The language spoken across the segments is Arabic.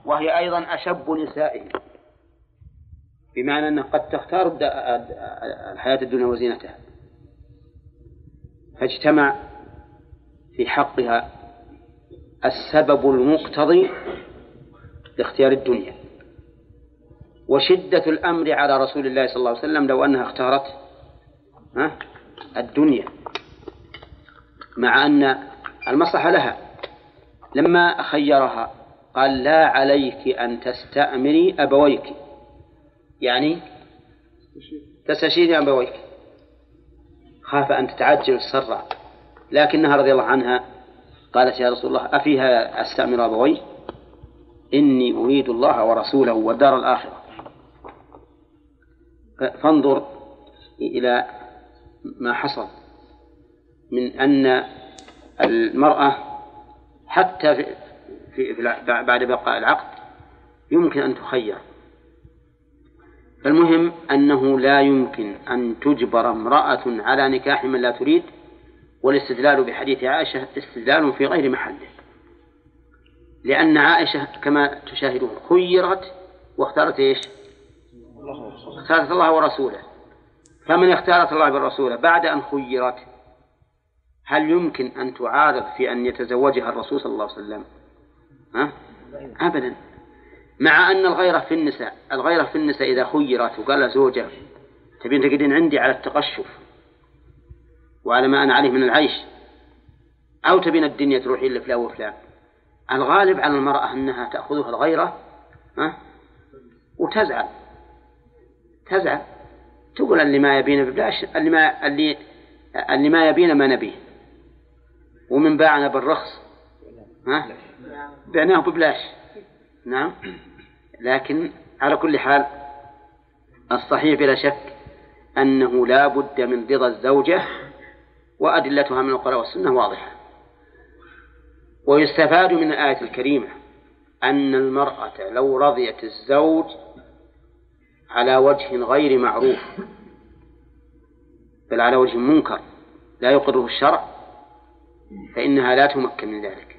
وهي أيضا أشب نسائهم، بمعنى أنها قد تختار الحياة الدنيا وزينتها، فاجتمع في حقها السبب المقتضي لاختيار الدنيا وشدة الأمر على رسول الله صلى الله عليه وسلم لو أنها اختارت الدنيا، مع أن المصلحة لها. لما خيرها قال لا عليك أن تستأمري أبويك، يعني تستشيري أبويك، خاف أن تتعجل السرع، لكنها رضي الله عنها قالت يا رسول الله أفيها أستأمر أبوي؟ إني أريد الله ورسوله والدار الآخرة. فانظر إلى ما حصل من أن المرأة حتى بعد بقاء العقد يمكن أن تخير. فالمهم أنه لا يمكن أن تجبر امرأة على نكاح من لا تريد، والاستدلال بحديث عائشة استدلال في غير محله، لأن عائشة كما تشاهدون خيرت واختارت إيش؟ اختارت الله ورسوله. فمن اختارت الله والرسول بعد أن خيرت هل يمكن أن تعارض في أن يتزوجها الرسول صلى الله عليه وسلم؟ أبدا. مع أن الغيرة في النساء إذا خيرت وقال لها زوجة تبين تقعدين عندي على التقشف وعلى ما أنا عليه من العيش، أو تبين الدنيا تروحي لفلان وفلان، الغالب على المرأة أنها تأخذها الغيرة وتزعل، تقول اللي ما يبين ببلاش، اللي ما يبين ما نبيه، ومن باعنا بالرخص بعناه ببلاش. نعم. لكن على كل حال الصحيح بلا شك أنه لا بد من رضا الزوجة، وأدلتها من القرآن والسنة واضحة. ويستفاد من الآية الكريمة أن المرأة لو رضيت الزوج على وجه غير معروف بل على وجه منكر لا يقره الشرع فإنها لا تمكن من ذلك،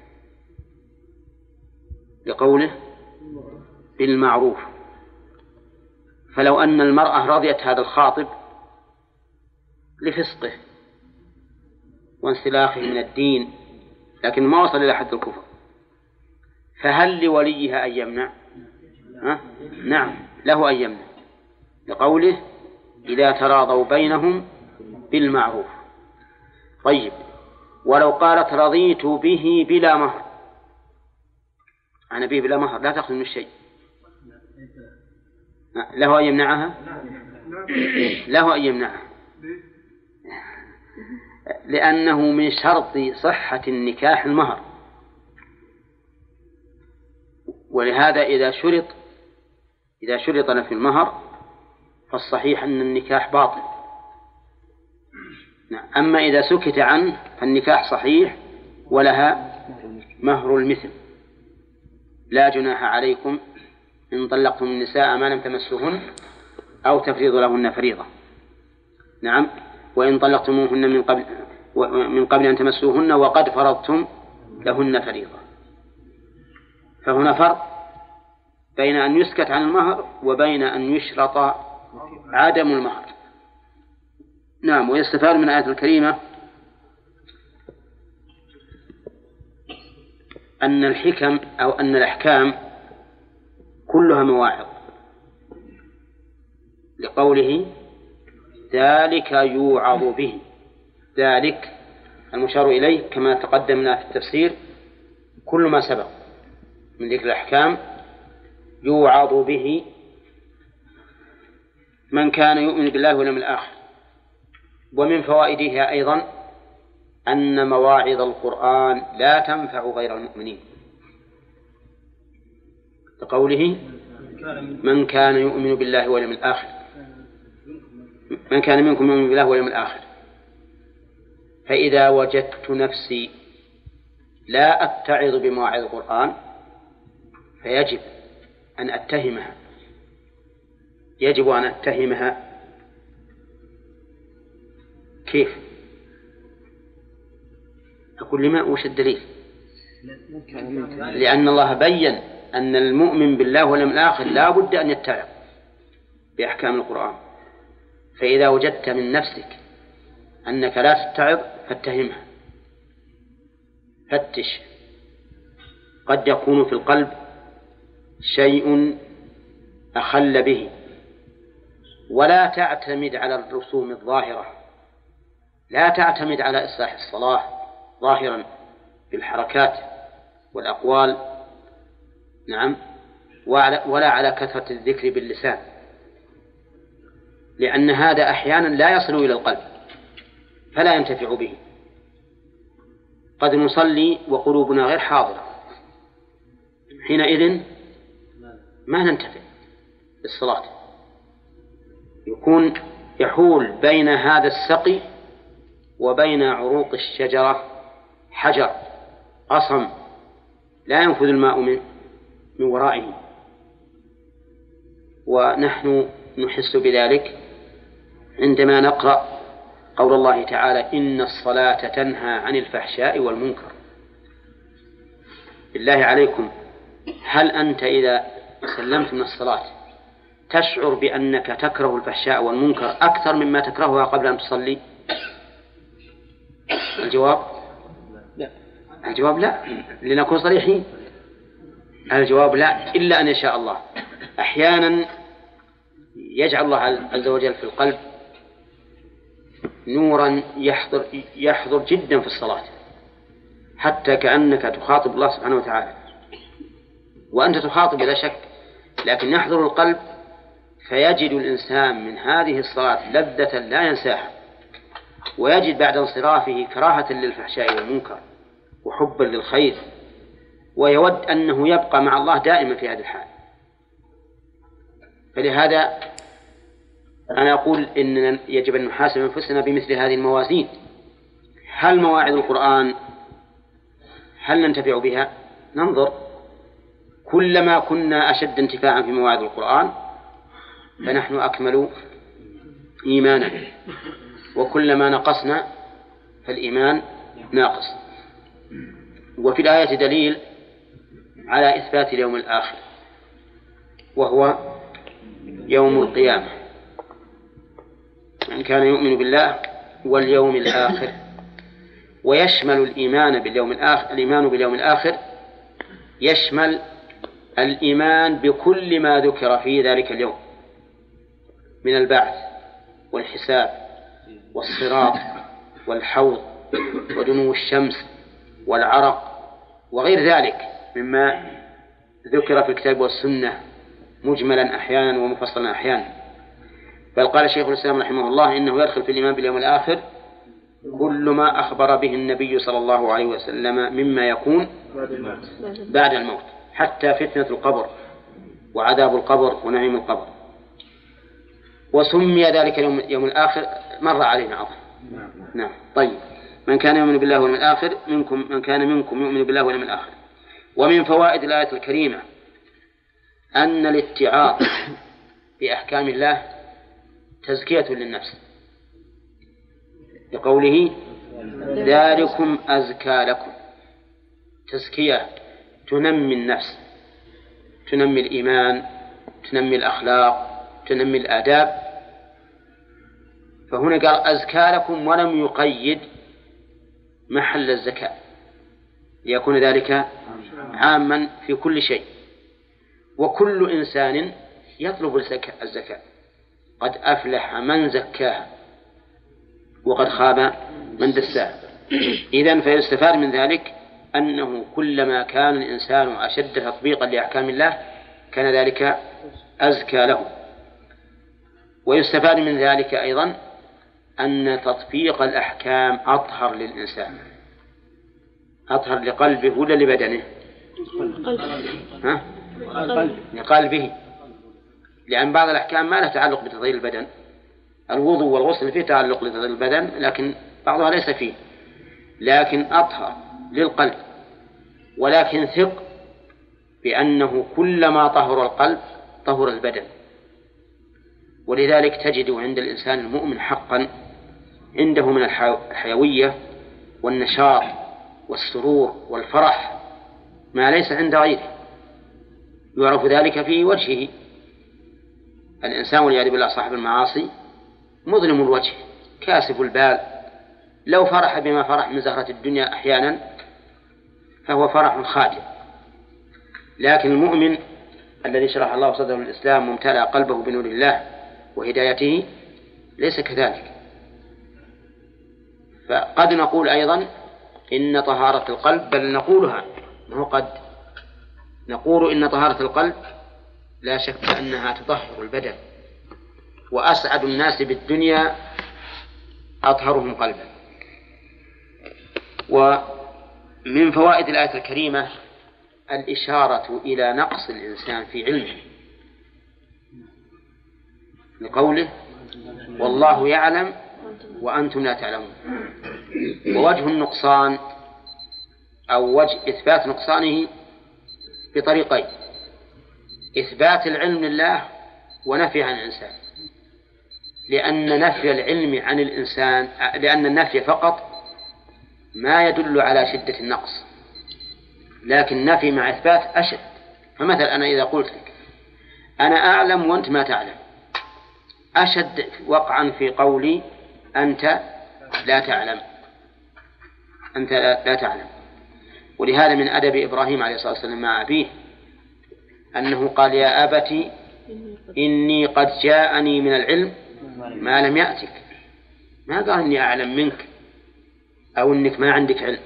لقوله بالمعروف. فلو أن المرأة رضيت هذا الخاطب لفسقه وانسلاخه من الدين لكن ما وصل إلى حد الكفر، فهل لوليها أن يمنع؟ نعم، له أن يمنع، لقوله إذا تراضوا بينهم بالمعروف. طيب، ولو قالت رضيت به بلا مهر، أنا به بلا مهر لا تأخذ من الشيء، له أن يمنعها؟ له أن يمنعها، لأنه من شرط صحة النكاح المهر، ولهذا إذا شرط في المهر فالصحيح أن النكاح باطل. أما إذا سكت عنه فالنكاح صحيح ولها مهر المثل. لا جناح عليكم إن طلقتم النساء ما لم تمسوهن أو تفرضوا لهن فريضة. نعم، وإن طلقتموهن من قبل أن تمسوهن وقد فرضتم لهن فريضة. فهنا فرق بين أن يسكت عن المهر وبين أن يشرط عدم المهر. نعم. ويستفاد من الآية الكريمة أن الحكم أو أن الأحكام كلها مواعظ، لقوله ذلك يوعظ به. ذلك المشار إليه كما تقدمنا في التفسير كل ما سبق من ذكر الأحكام يوعظ به من كان يؤمن بالله واليوم الآخر. ومن فوائدها أيضا أن مواعظ القرآن لا تنفع غير المؤمنين، لقوله من كان يؤمن بالله واليوم الآخر، من كان منكم يؤمن بالله واليوم الآخر. فإذا وجدت نفسي لا أتعظ بمواعظ القرآن فيجب أن أتهمها، يجب أن أتهمها. كيف؟ أقول لما وش الدليل؟ لأن الله بيّن أن المؤمن بالله واليوم الآخر لا بد أن يتعظ بأحكام القرآن. فإذا وجدت من نفسك أنك لا تتعظ فاتهمها، فتش، قد يكون في القلب شيء أخل به. ولا تعتمد على الرسوم الظاهرة، لا تعتمد على إصلاح الصلاة ظاهرا بالحركات والأقوال، نعم، ولا على كثرة الذكر باللسان، لأن هذا أحيانا لا يصل إلى القلب فلا ينتفع به. قد نصلي وقلوبنا غير حاضرة، حينئذ ما ننتفع بالصلاة، يحول بين هذا السقي وبين عروق الشجرة حجر أصم لا ينفذ الماء من ورائه. ونحن نحس بذلك عندما نقرأ قول الله تعالى: إن الصلاة تنهى عن الفحشاء والمنكر. بالله عليكم، هل أنت إذا سلمت من الصلاة تشعر بأنك تكره الفحشاء والمنكر أكثر مما تكرهها قبل أن تصلي؟ الجواب لا، لنكون صريحين. الجواب لا، إلا أن يشاء الله. أحيانا يجعل الله عز وجل في القلب نورا يحضر جدا في الصلاة، حتى كأنك تخاطب الله سبحانه وتعالى، وأنت تخاطب بلا شك، لكن يحضر القلب فيجد الإنسان من هذه الصلاة لذة لا ينساها، ويجد بعد انصرافه كراهة للفحشاء والمنكر وحبا للخير، ويود أنه يبقى مع الله دائما في هذه الحال. فلهذا أنا أقول إننا يجب أن نحاسب أنفسنا بمثل هذه الموازين. هل مواعظ القرآن هل ننتفع بها؟ ننظر، كلما كنا أشد انتفاعا في مواعظ القرآن فنحن أكمل إيمانا، وكلما نقصنا فالإيمان ناقص. وفي الآية دليل على إثبات اليوم الآخر، وهو يوم القيامة. من كان يؤمن بالله واليوم الآخر، ويشمل الإيمان باليوم الآخر. الإيمان باليوم الآخر يشمل الإيمان بكل ما ذكر في ذلك اليوم من البعث والحساب والصراط والحوض ودنو الشمس والعرق وغير ذلك مما ذكر في الكتاب والسنة مجملا أحيانا ومفصلا أحيانا. بل قال شيخ الإسلام رحمه الله إنه يدخل في الإيمان باليوم الآخر كل ما أخبر به النبي صلى الله عليه وسلم مما يكون بعد الموت، حتى فتنة القبر وعذاب القبر ونعيم القبر. وسمي ذلك يوم الآخر مر علينا عظم. نعم. طيب، من كان يؤمن بالله واليوم الآخر من كان منكم يؤمن بالله واليوم الآخر. ومن فوائد الآية الكريمة أن الاتعاظ بأحكام الله تزكية للنفس، لقوله ذلكم أزكى لكم. تزكية تنمي النفس، تنمي الإيمان، تنمي الأخلاق، تنمي الآداب. فهنا قال أزكى لكم ولم يقيد محل الزكاة، ليكون ذلك عاما في كل شيء. وكل إنسان يطلب الزكاة، قد أفلح من زكاها وقد خاب من دساها. إذن فيستفاد من ذلك أنه كلما كان الإنسان أشد تطبيقا لأحكام الله كان ذلك أزكى له. ويستفاد من ذلك أيضا أن تطبيق الأحكام أطهر للإنسان، أطهر لقلبه ولا لبدنه؟ لقلبه، لأن بعض الأحكام ما لها تعلق بتطهير البدن. الوضوء والغسل فيه تعلق بتطهير البدن، لكن بعضها ليس فيه، لكن أطهر للقلب. ولكن ثق بأنه كلما طهر القلب طهر البدن. ولذلك تجد عند الإنسان المؤمن حقا عنده من الحيوية والنشاط والسرور والفرح ما ليس عند غيره. يعرف ذلك في وجهه. الإنسان والعياذ بالله صاحب المعاصي مظلم الوجه كاسف البال، لو فرح بما فرح من زهرة الدنيا أحيانا فهو فرح خادع. لكن المؤمن الذي شرح الله صدره الإسلام وامتلأ قلبه بنور الله وهدايته ليس كذلك. فقد نقول أيضا إن طهارة القلب، بل نقولها نقول إن طهارة القلب لا شك أنها تطهر البدن، وأسعد الناس بالدنيا أطهرهم قلبا. ومن فوائد الآية الكريمة الإشارة إلى نقص الإنسان في علمه، لقوله والله يعلم وأنتم لا تعلمون. ووجه النقصان أو وجه إثبات نقصانه بطريقين: إثبات العلم لله ونفي عن الإنسان، لأن نفي العلم عن الإنسان، لأن النفي فقط ما يدل على شدة النقص، لكن نفي مع إثبات أشد. فمثلا أنا إذا قلت لك أنا أعلم وأنت ما تعلم، أشد وقعا في قولي أنت لا تعلم، أنت لا تعلم. ولهذا من أدب إبراهيم عليه الصلاة والسلام مع أبيه أنه قال يا أبت إني قد جاءني من العلم ما لم يأتك، ما قال إني أعلم منك أو إنك ما عندك علم.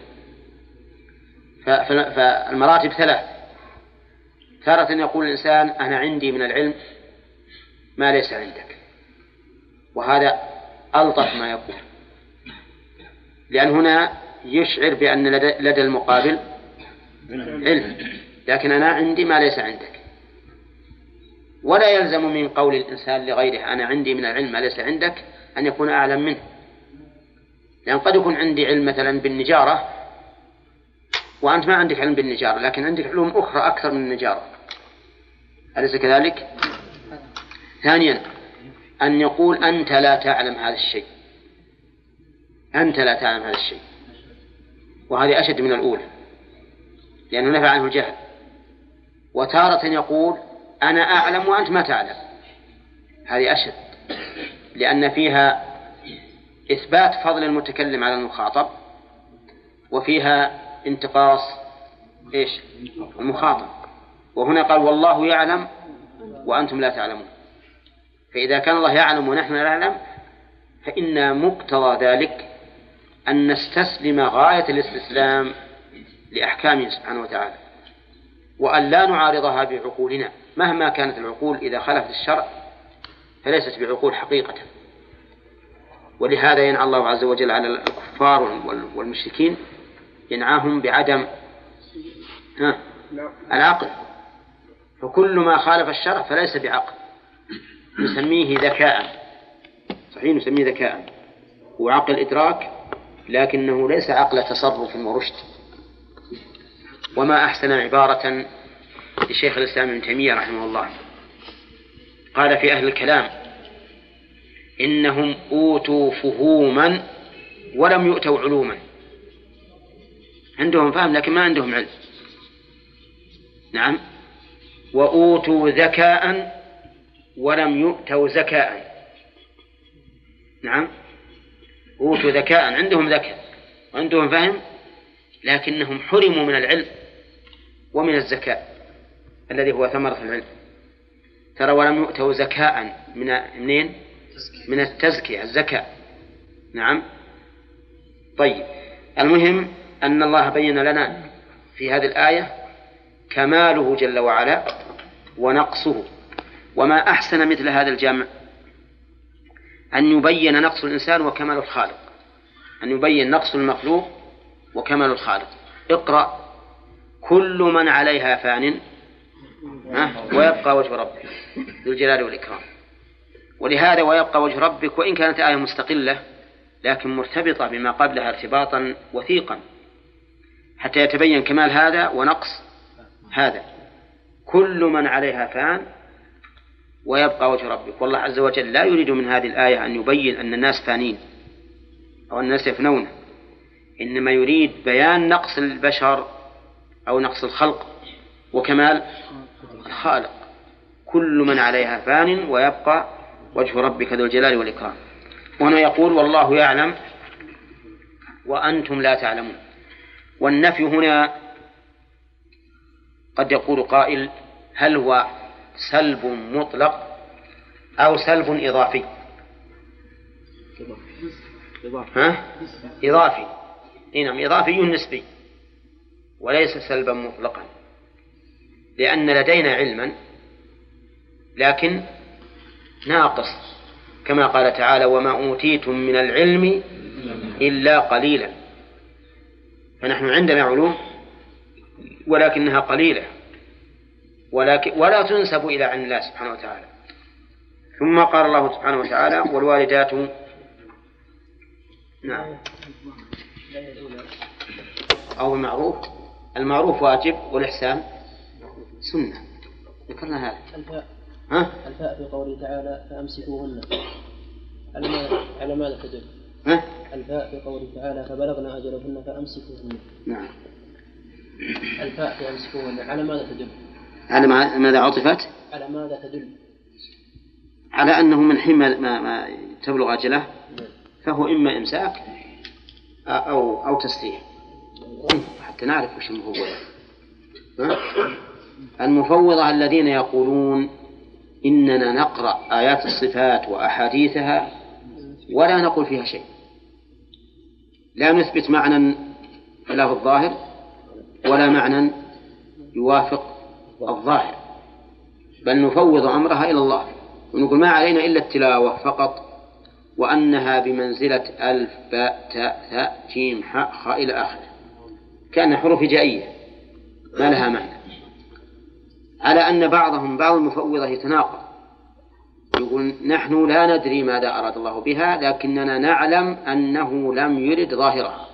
فالمراتب ثلاث: تارة يقول الإنسان أنا عندي من العلم ما ليس عندك، وهذا ألطف ما يكون، لأن هنا يشعر بأن لدى المقابل علم، لكن أنا عندي ما ليس عندك. ولا يلزم من قول الإنسان لغيره أنا عندي من العلم ما ليس عندك أن يكون أعلم منه، لأن قد يكون عندي علم مثلا بالنجارة وأنت ما عندك علم بالنجارة، لكن عندك علوم أخرى أكثر من النجارة، أليس كذلك؟ ثانيا أن يقول أنت لا تعلم هذا الشيء، أنت لا تعلم هذا الشيء، وهذه أشد من الأولى لأنه نفى عنه الجهل. وتارة يقول أنا أعلم وأنت ما تعلم، هذه أشد لأن فيها إثبات فضل المتكلم على المخاطب، وفيها انتقاص المخاطب. وهنا قال والله يعلم وأنتم لا تعلمون، فإذا كان الله يعلم ونحن لا نعلم فإن مقتضى ذلك أن نستسلم غاية الاستسلام لأحكامه سبحانه وتعالى، وأن لا نعارضها بعقولنا مهما كانت العقول، إذا خالفت الشرع فليست بعقول حقيقة. ولهذا ينعى الله عز وجل على الكفار والمشركين، ينعاهم بعدم العقل، فكل ما خالف الشرع فليس بعقل، نسميه ذكاء، صحيح نسميه ذكاء وعقل إدراك، لكنه ليس عقل تصرف ورشد. وما أحسن عبارة لشيخ الإسلام ابن تيمية رحمه الله، قال في أهل الكلام إنهم أوتوا فهوما ولم يؤتوا علوما، عندهم فهم لكن ما عندهم علم. نعم، وأوتوا ذكاء ولم يؤتوا زكاء. نعم، أوتوا ذكاء، عندهم ذكاء وعندهم فهم، لكنهم حرموا من العلم ومن الزكاء الذي هو ثمرة العلم. ترى ولم يؤتوا زكاء منين؟ من التزكية، الزكاء. نعم. طيب، المهم أن الله بين لنا في هذه الآية كماله جل وعلا ونقصه. وما أحسن مثل هذا الجمع أن يبين نقص الإنسان وكمال الخالق، أن يبين نقص المخلوق وكمال الخالق. اقرأ كل من عليها فان ويبقى وجه ربك ذو الجلال والإكرام. ولهذا ويبقى وجه ربك، وإن كانت آية مستقلة لكن مرتبطة بما قبلها ارتباطا وثيقا حتى يتبين كمال هذا ونقص هذا. كل من عليها فان ويبقى وجه ربك. والله عز وجل لا يريد من هذه الآية أن يبين أن الناس فانين أو الناس يفنون، إنما يريد بيان نقص البشر أو نقص الخلق وكمال الخالق. كل من عليها فان ويبقى وجه ربك ذو الجلال والإكرام. وهنا يقول والله يعلم وأنتم لا تعلمون. والنفي هنا قد يقول قائل هل هو سلب مطلق أو سلب إضافي؟ إضافي. نعم، إضافي نسبي وليس سلبا مطلقا، لأن لدينا علما لكن ناقص، كما قال تعالى وما أوتيتم من العلم إلا قليلا. فنحن عندنا علوم ولكنها قليلة ولا تنسب إلى عن الله سبحانه وتعالى. ثم قال الله سبحانه وتعالى والوالدات نعم أو المعروف. المعروف واجب والإحسان سنة، ذكرنا هذا. الفاء في قوله تعالى فأمسكوهن على ماذا تدل؟ الفاء في قوله تعالى فبلغنا أجلهن فأمسكوهن. نعم. الفاء في أمسكوهن على ماذا تدل؟ على ماذا عطفت؟ على ماذا تدل؟ على أنه من حين ما تبلغ أجله فهو إما إمساك أو تسريح، حتى نعرف وش المفوضة. المفوضة الذين يقولون إننا نقرأ آيات الصفات وأحاديثها ولا نقول فيها شيء، لا نثبت معنى له الظاهر ولا معنى يوافق الظاهر، بل نفوض أمرها إلى الله ونقول ما علينا إلا التلاوة فقط، وأنها بمنزلة ألف باء تاء ثاء جيم حاء خاء إلى آخره، كأنها حروف هجائية ما لها معنى. على أن بعض المفوضة يتناقض، يقول نحن لا ندري ماذا أراد الله بها لكننا نعلم أنه لم يرد ظاهرها.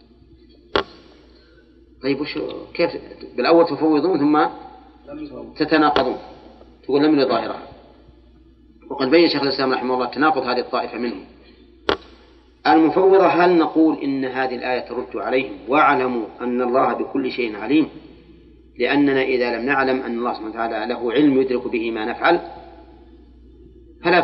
طيب كيف بالأول تفوضون ثم تتناقضون تقول لم يرد ظاهرها؟ وقد بين شيخ الإسلام رحمه الله تناقض هذه الطائفة منهم. المفوضة هل نقول إن هذه الآية ترد عليهم واعلموا أن الله بكل شيء عليم، لأننا إذا لم نعلم أن الله سبحانه وتعالى له علم يدرك به ما نفعل فلا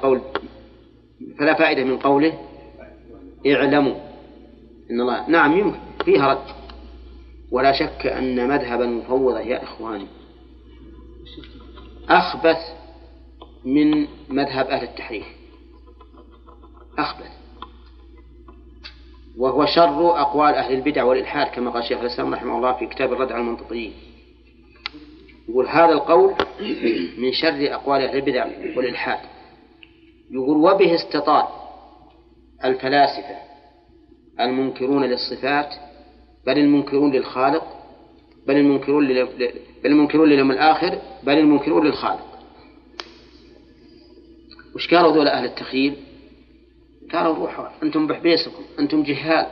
فائدة من قوله اعلموا إن الله نعم يمكن فيها رد. ولا شك أن مذهب المفوضة يا إخواني أخبث من مذهب أهل التحريف، أخبث، وهو شر أقوال أهل البدع والإلحاد كما قال شيخ الإسلام رحمه الله في كتاب الرد على المنطقيين. يقول هذا القول من شر أقوال أهل البدع والإلحاد. يقول وبه استطال الفلاسفة المنكرون للصفات بل المنكرون للخالق بل المنكرون لليوم الآخر بل المنكرون للخالق. وش قالوا ذولا أهل التخيل؟ قالوا روحوا أنتم بحبيسكم أنتم جهال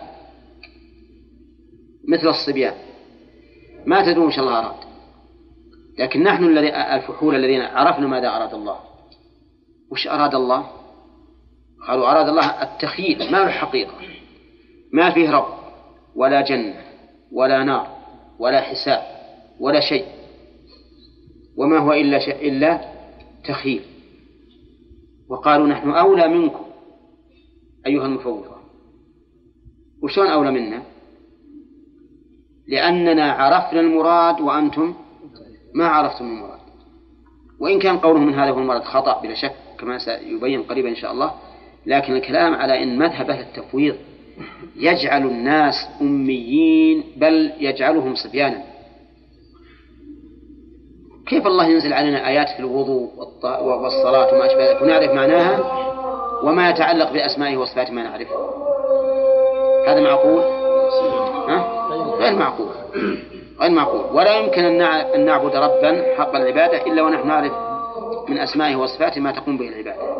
مثل الصبيان ما تدرون إن شاء الله أراد، لكن نحن الفحول الذين عرفنا ماذا أراد الله. وش أراد الله؟ قالوا أراد الله التخيل ما له حقيقة، ما فيه رب ولا جنة ولا نار ولا حساب ولا شيء، وما هو إلا تخيل. وقالوا نحن أولى منكم أيها المفوضة. وشون أولى منا؟ لأننا عرفنا المراد وأنتم ما عرفتم المراد. وإن كان قولهم من هذا هو المراد خطأ بلا شك كما سيبين قريبا إن شاء الله، لكن الكلام على أن مذهب أهل التفويض يجعل الناس أميين بل يجعلهم صبيانا. كيف الله ينزل علينا آيات في الوضوء والصلاة وما أشبه ذلك ونعرف معناها وما يتعلق بأسمائه وصفاته ما نعرفه؟ هذا معقول؟ غير معقول، غير معقول. ولا يمكن أن نعبد ربا حق العبادة إلا ونحن نعرف من أسمائه وصفاته ما تقوم به العبادة.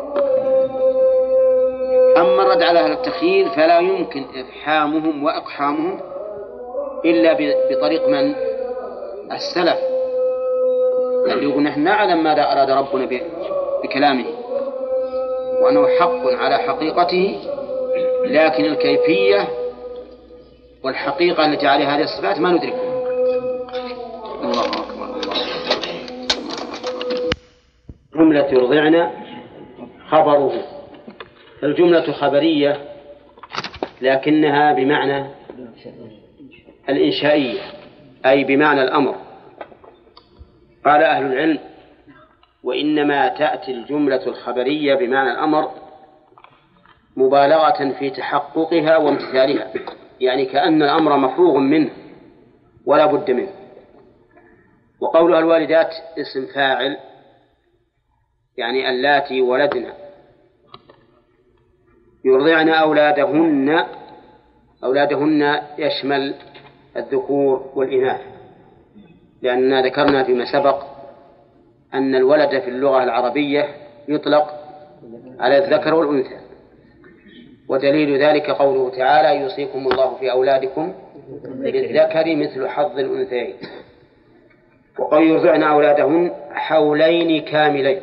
أما الرد على أهل التخيل فلا يمكن إفحامهم وإقحامهم إلا بطريق من؟ السلف، اللي يقول نحن نعلم ماذا أراد ربنا بكلامه وأنه حق على حقيقته، لكن الكيفية والحقيقة التي عليها هذه الصفات ما ندركها. الله أكبر الله. جملة يرضعن خبره. الجملة خبرية لكنها بمعنى الإنشائية، أي بمعنى الأمر. قال أهل العلم: وإنما تأتي الجملة الخبرية بمعنى الأمر مبالغة في تحققها وامتثالها، يعني كأن الأمر مفروغ منه ولا بد منه. وقولها الوالدات اسم فاعل، يعني اللاتي ولدن يرضعن أولادهن يشمل الذكور والإناث، لأننا ذكرنا فيما سبق أن الولد في اللغة العربية يطلق على الذكر والأنثى، ودليل ذلك قوله تعالى: يوصيكم الله في أولادكم للذكر مثل حظ الأنثيين. وقال يرضعن أولادهن حولين كاملين.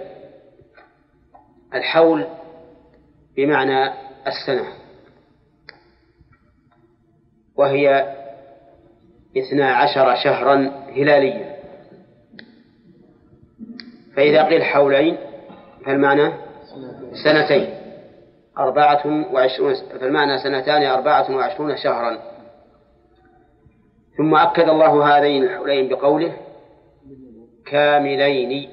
الحول بمعنى السنة، وهي 12 شهرا هلاليا. فإذا قيل حولين فالمعنى سنتين 24، فالمعنى سنتان 24 شهرا. ثم أكد الله هذين الحولين بقوله كاملين،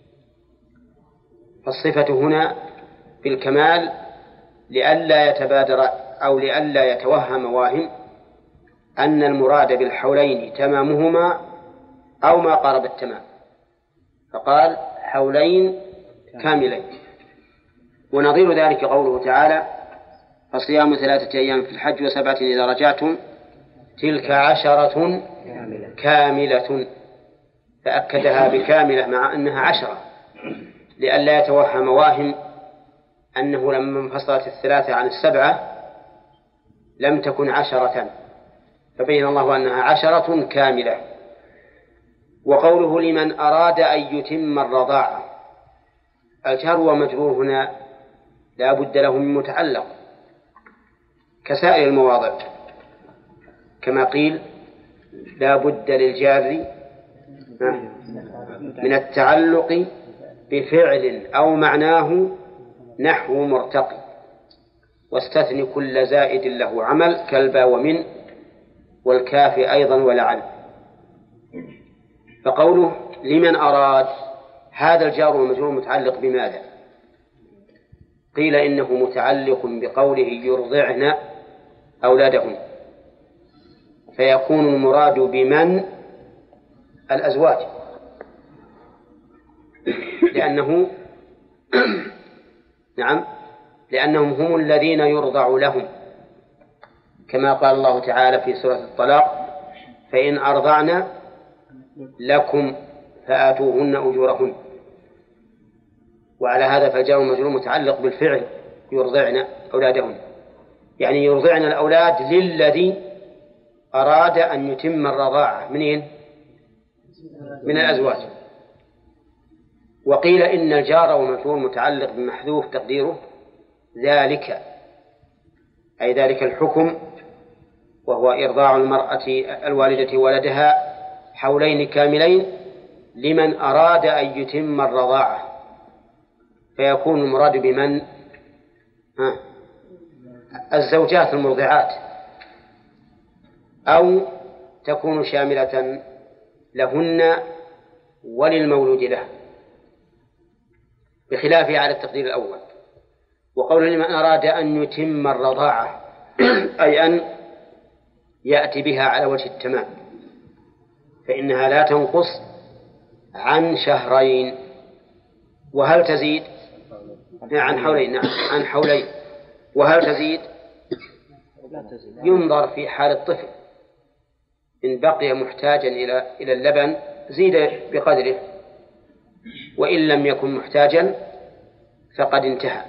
فالصفة هنا بالكمال لئلا يتبادر أو لئلا يتوهم واهم أن المراد بالحولين تمامهما أو ما قارب التمام، فقال حولين كاملين. ونظير ذلك قوله تعالى: فصيام 3 أيام في الحج و7 إذا رجعتم تلك 10 كاملة، فأكدها بكاملة مع أنها 10 لئلا يتوهم واهم أنه لما انفصلت 3 عن 7 لم تكن 10، فبين الله أنها 10 كاملة. وقوله لمن أراد أن يتم الرضاعة، الجار ومجرور هنا لا بد له من متعلق كسائر المواضع، كما قيل لا بد للجار من التعلق بفعل أو معناه نحو مرتقي، واستثني كل زائد له عمل كالبا ومن والكاف أيضا ولعل. فقوله لمن أراد، هذا الجار والمجرور متعلق بماذا؟ قيل إنه متعلق بقوله يرضعن أولادهن، فيكون المراد بمن الأزواج، لأنه نعم، لأنهم هم الذين يرضع لهم، كما قال الله تعالى في سورة الطلاق: فإن أرضعن لكم فآتوهن أجورهن. وعلى هذا فالجار والمجرور متعلق بالفعل يرضعن أولادهن، يعني يرضعن الأولاد للذي أراد أن يتم الرضاعة من الأزواج. وقيل إن الجار والمجرور متعلق بمحذوف تقديره ذلك، أي ذلك الحكم، وهو إرضاع المرأة الوالدة ولدها حولين كاملين لمن أراد أن يتم الرضاعة، فيكون المراد بمن الزوجات المرضعات، أو تكون شاملة لهن وللمولود له، بخلافه على التقدير الأول. وقول لمن أراد أن يتم الرضاعة أي أن يأتي بها على وجه التمام، فإنها لا تنقص عن 2 شهرين. وهل تزيد عن حولين؟ نعم، عن حولين. وهل تزيد؟ ينظر في حال الطفل، إن بقي محتاجا إلى اللبن زيد بقدره، وإن لم يكن محتاجا فقد انتهى.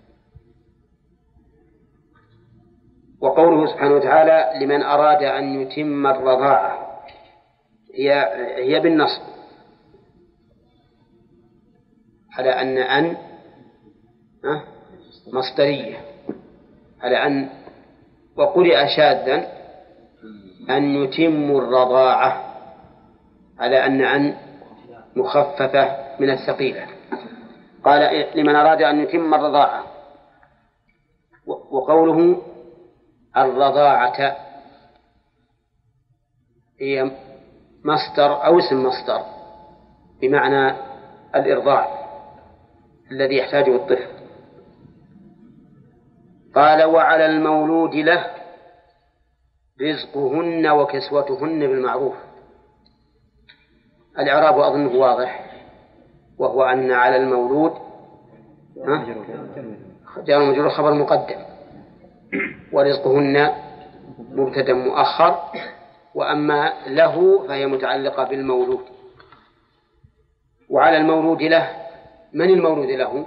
وقوله سبحانه وتعالى لمن أراد أن يتم الرضاعة هي بالنصب، على أن مصدرية، على أن، وقرئ شاذا أن يتم الرضاعة على أن مخففة من الثقيلة. قال لمن أراد أن يتم الرضاعة. وقوله الرضاعة هي مصدر أو اسم مصدر بمعنى الإرضاع الذي يحتاجه الطفل. قال وعلى المولود له رزقهن وكسوتهن بالمعروف. الإعراب أظنه واضح، وهو أن على المولود جار ومجرور خبر مقدم، ورزقهن مبتدأ مؤخر، وأما له فهي متعلقة بالمولود. وعلى المولود له، من المولود له؟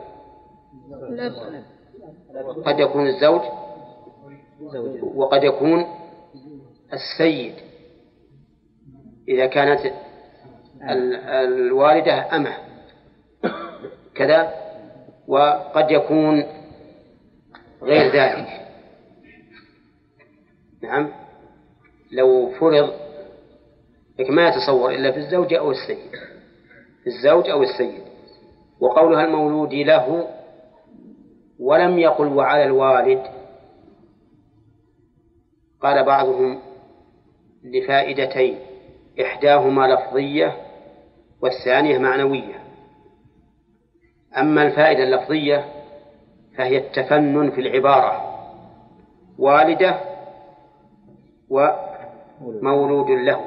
قد يكون الزوج وقد يكون السيد إذا كانت الوالدة أمه كذا، وقد يكون غير ذلك. نعم، لو فرض لكن ما يتصور إلا في الزوج أو السيد، في الزوج أو السيد. وقولها المولود له ولم يقل وعلى الوالد، قال بعضهم لفائدتين، إحداهما لفظية والثانية معنوية. أما الفائدة اللفظية فهي التفنن في العبارة، والدة ومولود له.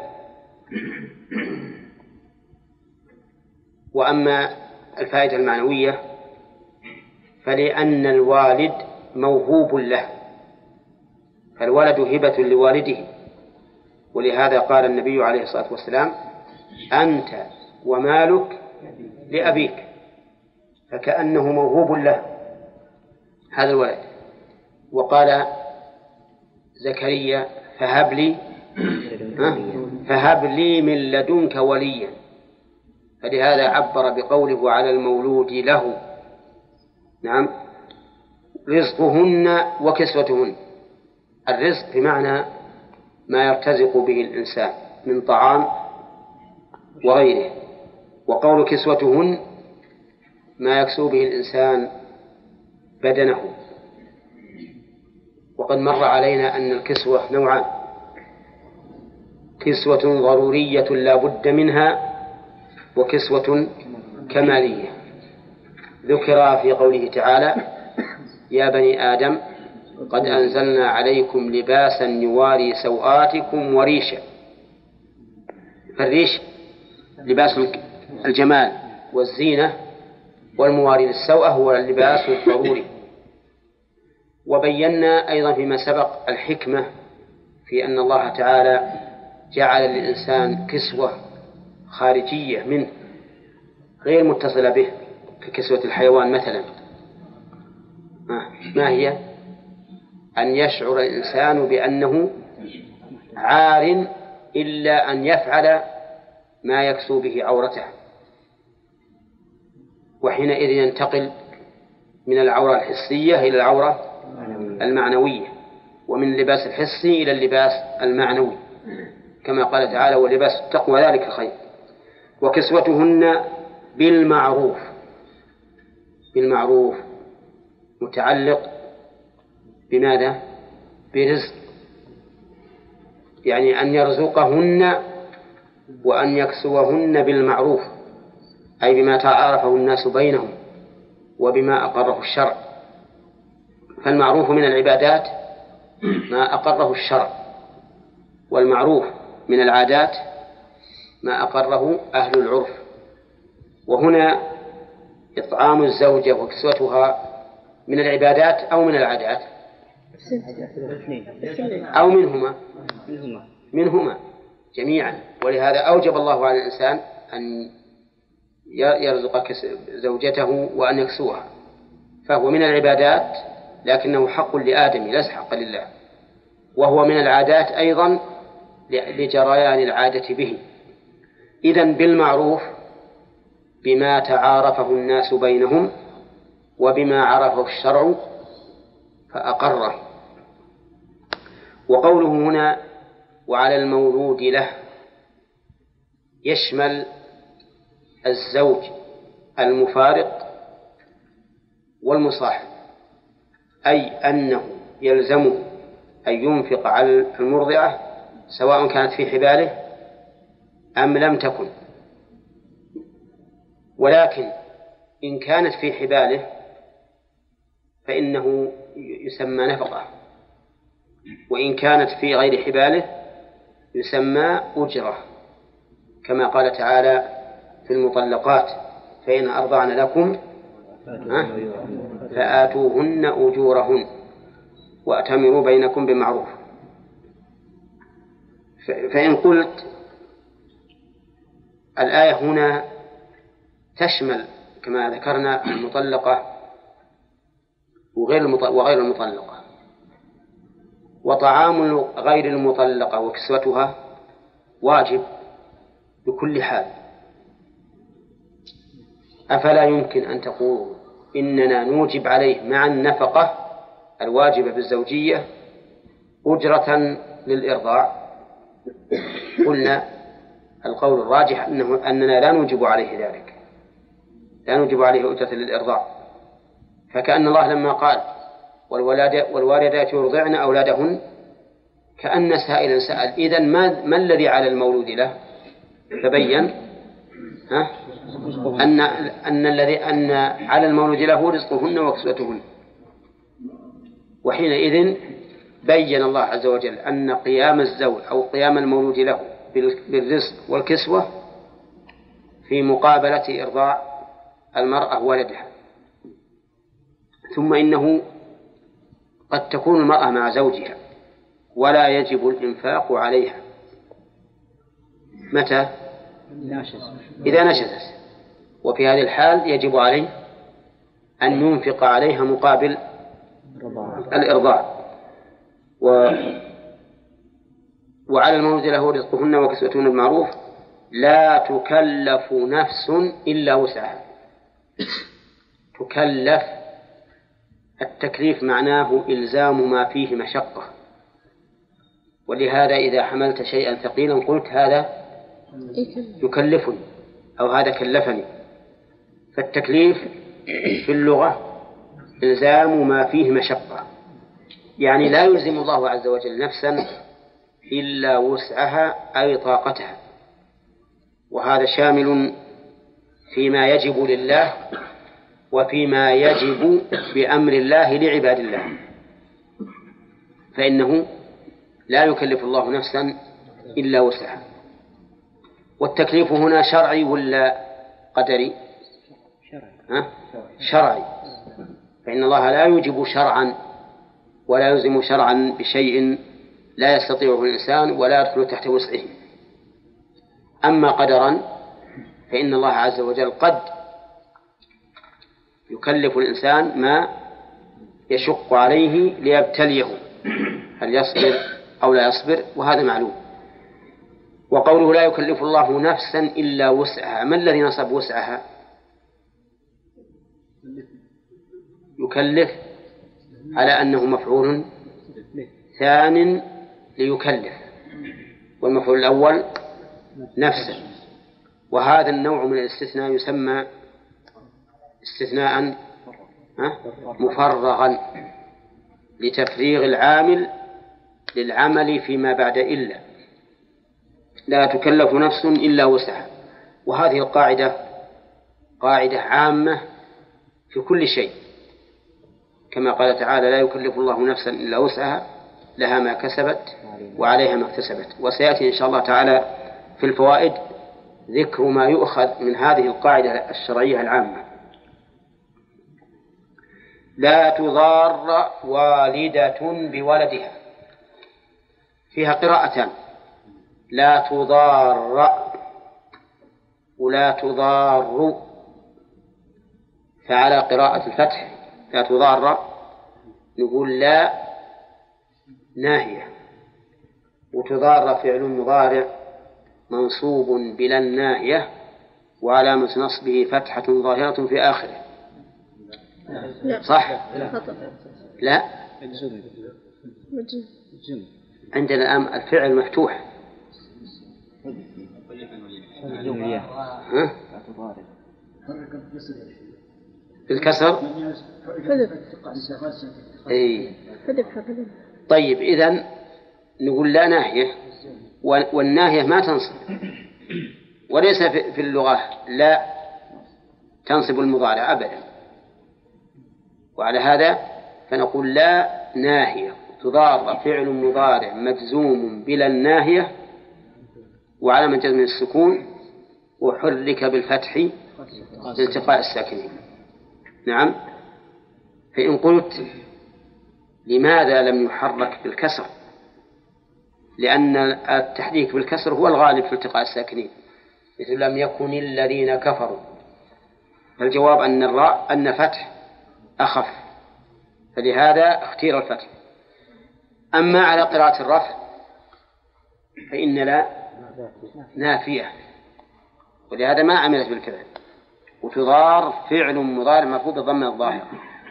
وأما الفائدة المعنوية فلأن الوالد موهوب له، فالولد هبة لوالده، ولهذا قال النبي عليه الصلاة والسلام أنت ومالك لأبيك، فكأنه موهوب له هذا الولد. وقال زكريا فهب لي من لدنك وليا، فلهذا عبر بقوله على المولود له. نعم، رزقهن وكسوتهن. الرزق بمعنى ما يرتزق به الإنسان من طعام وغيره، وقول كسوتهن ما يكسو به الإنسان بدنه. وقد مر علينا أن الكسوة نوعان: كسوة ضرورية لا بد منها، وكسوة كمالية. ذكر في قوله تعالى يا بني آدم قد أنزلنا عليكم لباسا يواري سوآتكم وريشا. فالريش لباس الجمال والزينة، والمواري للسوءة هو اللباس الضروري. وبينا أيضا فيما سبق الحكمة في أن الله تعالى جعل للإنسان كسوة خارجية منه غير متصلة به، ككسوة الحيوان مثلا. ما هي؟ أن يشعر الإنسان بأنه عار إلا أن يفعل ما يكسو به عورته، وحينئذ ينتقل من العورة الحسية إلى العورة المعنوية، ومن اللباس الحسي إلى اللباس المعنوي، كما قال تعالى ولباس التقوى ذلك الخير. وكسوتهن بالمعروف. بالمعروف متعلق بماذا؟ برزق، يعني أن يرزقهن وأن يكسوهن بالمعروف، أي بما تعارفه الناس بينهم وبما أقره الشرع. فالمعروف من العبادات ما أقره الشرع، والمعروف من العادات ما أقره أهل العرف. وهنا إطعام الزوجة وكسوتها من العبادات أو من العادات أو منهما جميعا. ولهذا أوجب الله على الإنسان أن يرزق زوجته وأن يكسوها، فهو من العبادات لكنه حق لآدم ليس حقا لله، وهو من العادات أيضا لجريان العادة به. إذن بالمعروف بما تعارفه الناس بينهم وبما عرفه الشرع فأقره. وقوله هنا وعلى المولود له يشمل الزوج المفارق والمصاحب، أي أنه يلزمه أن ينفق على المرضعة سواء كانت في حباله أم لم تكن، ولكن إن كانت في حباله فإنه يسمى نفقة، وإن كانت في غير حباله يسمى أجرة، كما قال تعالى في المطلقات: فإن أرضعن لكم فآتوهن أجورهن وأتمروا بينكم بمعروف. فإن قلت الآية هنا تشمل كما ذكرنا المطلقة وغير المطلقة، وطعام غير المطلقة وكسوتها واجب بكل حال، أفلا يمكن أن تقول إننا نوجب عليه مع النفقة الواجبة بالزوجية أجرة للإرضاع؟ قلنا القول الراجح أننا لا نوجب عليه ذلك، لا نوجب عليه أجرة للإرضاع. فكأن الله لما قال والوالدات يرضعن أولادهن كأن سائلا سأل إذن ما الذي على المولود له؟ فبين أن على المولود له رزقهن وكسوتهن. وحينئذ بين الله عز وجل أن قيام الزوج أو قيام المولود له بالرزق والكسوة في مقابلة إرضاع المرأة ولدها. ثم إنه قد تكون المرأة مع زوجها ولا يجب الإنفاق عليها. متى؟ إذا نشزت، وفي هذه الحال يجب عليه أن ينفق عليها مقابل الإرضاع. وعلى المولود له رزقهن وكسوتهن بالمعروف لا تكلف نفس إلا وسعها. تكلف، التكليف معناه إلزام ما فيه مشقة، ولهذا إذا حملت شيئا ثقيلا قلت هذا يكلفني أو هذا كلفني. فالتكليف في اللغة إلزام ما فيه مشقة، يعني لا يلزم الله عز وجل نفسا إلا وسعها أي طاقتها، وهذا شامل فيما يجب لله وفيما يجب بأمر الله لعباد الله، فإنه لا يكلف الله نفسا إلا وسعها. والتكليف هنا شرعي ولا قدري؟ شرعي، فإن الله لا يوجب شرعا ولا يلزم شرعا بشيء لا يستطيعه الإنسان ولا يدخل تحت وسعه. أما قدرا فإن الله عز وجل قد يكلف الإنسان ما يشق عليه ليبتليه هل يصبر أو لا يصبر، وهذا معلوم. وقوله لا يكلف الله نفسا إلا وسعها، ما الذي نصب وسعها؟ يكلف على أنه مفعول ثان ليكلف، والمفعول الأول نفسه. وهذا النوع من الاستثناء يسمى استثناء مفرغا لتفريغ العامل للعمل فيما بعد إلا. لا تكلف نفس إلا وسعها. وهذه القاعدة قاعدة عامة في كل شيء، كما قال تعالى لا يكلف الله نفسا إلا وسعها لها ما كسبت وعليها ما اكتسبت. وسيأتي إن شاء الله تعالى في الفوائد ذكر ما يؤخذ من هذه القاعدة الشرعية العامة. لا تضار والدة بولدها، فيها قراءتان، لا تضار ولا تضار، فعلى قراءة الفتح لا تضار نقول لا ناهية، وتضار فعل مضارع منصوب بلا الناهية وعلامة نصبه فتحة ظاهرة في آخره. صح؟ لا، عندنا الآن الفعل مفتوح. بالكسر. أي. طيب إذن نقول لا ناهية، والناهية ما تنصب، وليس في اللغة لا تنصب المضارع أبدا، وعلى هذا فنقول لا ناهية تضار فعل مضارع مجزوم بلا الناهية وعلامة جزم السكون وحرك بالفتح لالتقاء الساكنين. نعم. فإن قلت لماذا لم يحرك بالكسر؟ لأن التحريك بالكسر هو الغالب في التقاء الساكنين، مثل لم يكن الذين كفروا، فالجواب أن فتح أخف، فلهذا اختير الفتح. أما على قراءة الرفع فإن لا نافية، ولهذا ما عملت بالفعل، وتضار فعل مضارع مرفوع بالضمة الظاهرة.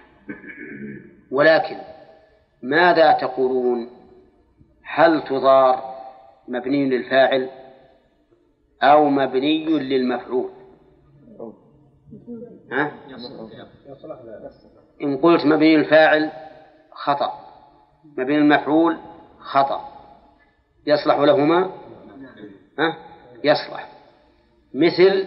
ولكن ماذا تقولون؟ هل تضار مبني للفاعل أو مبني للمفعول؟ ها؟ إن قلت مبني للفاعل خطأ، مبني للمفعول خطأ، يصلح لهما؟ ها؟ يصلح. مثل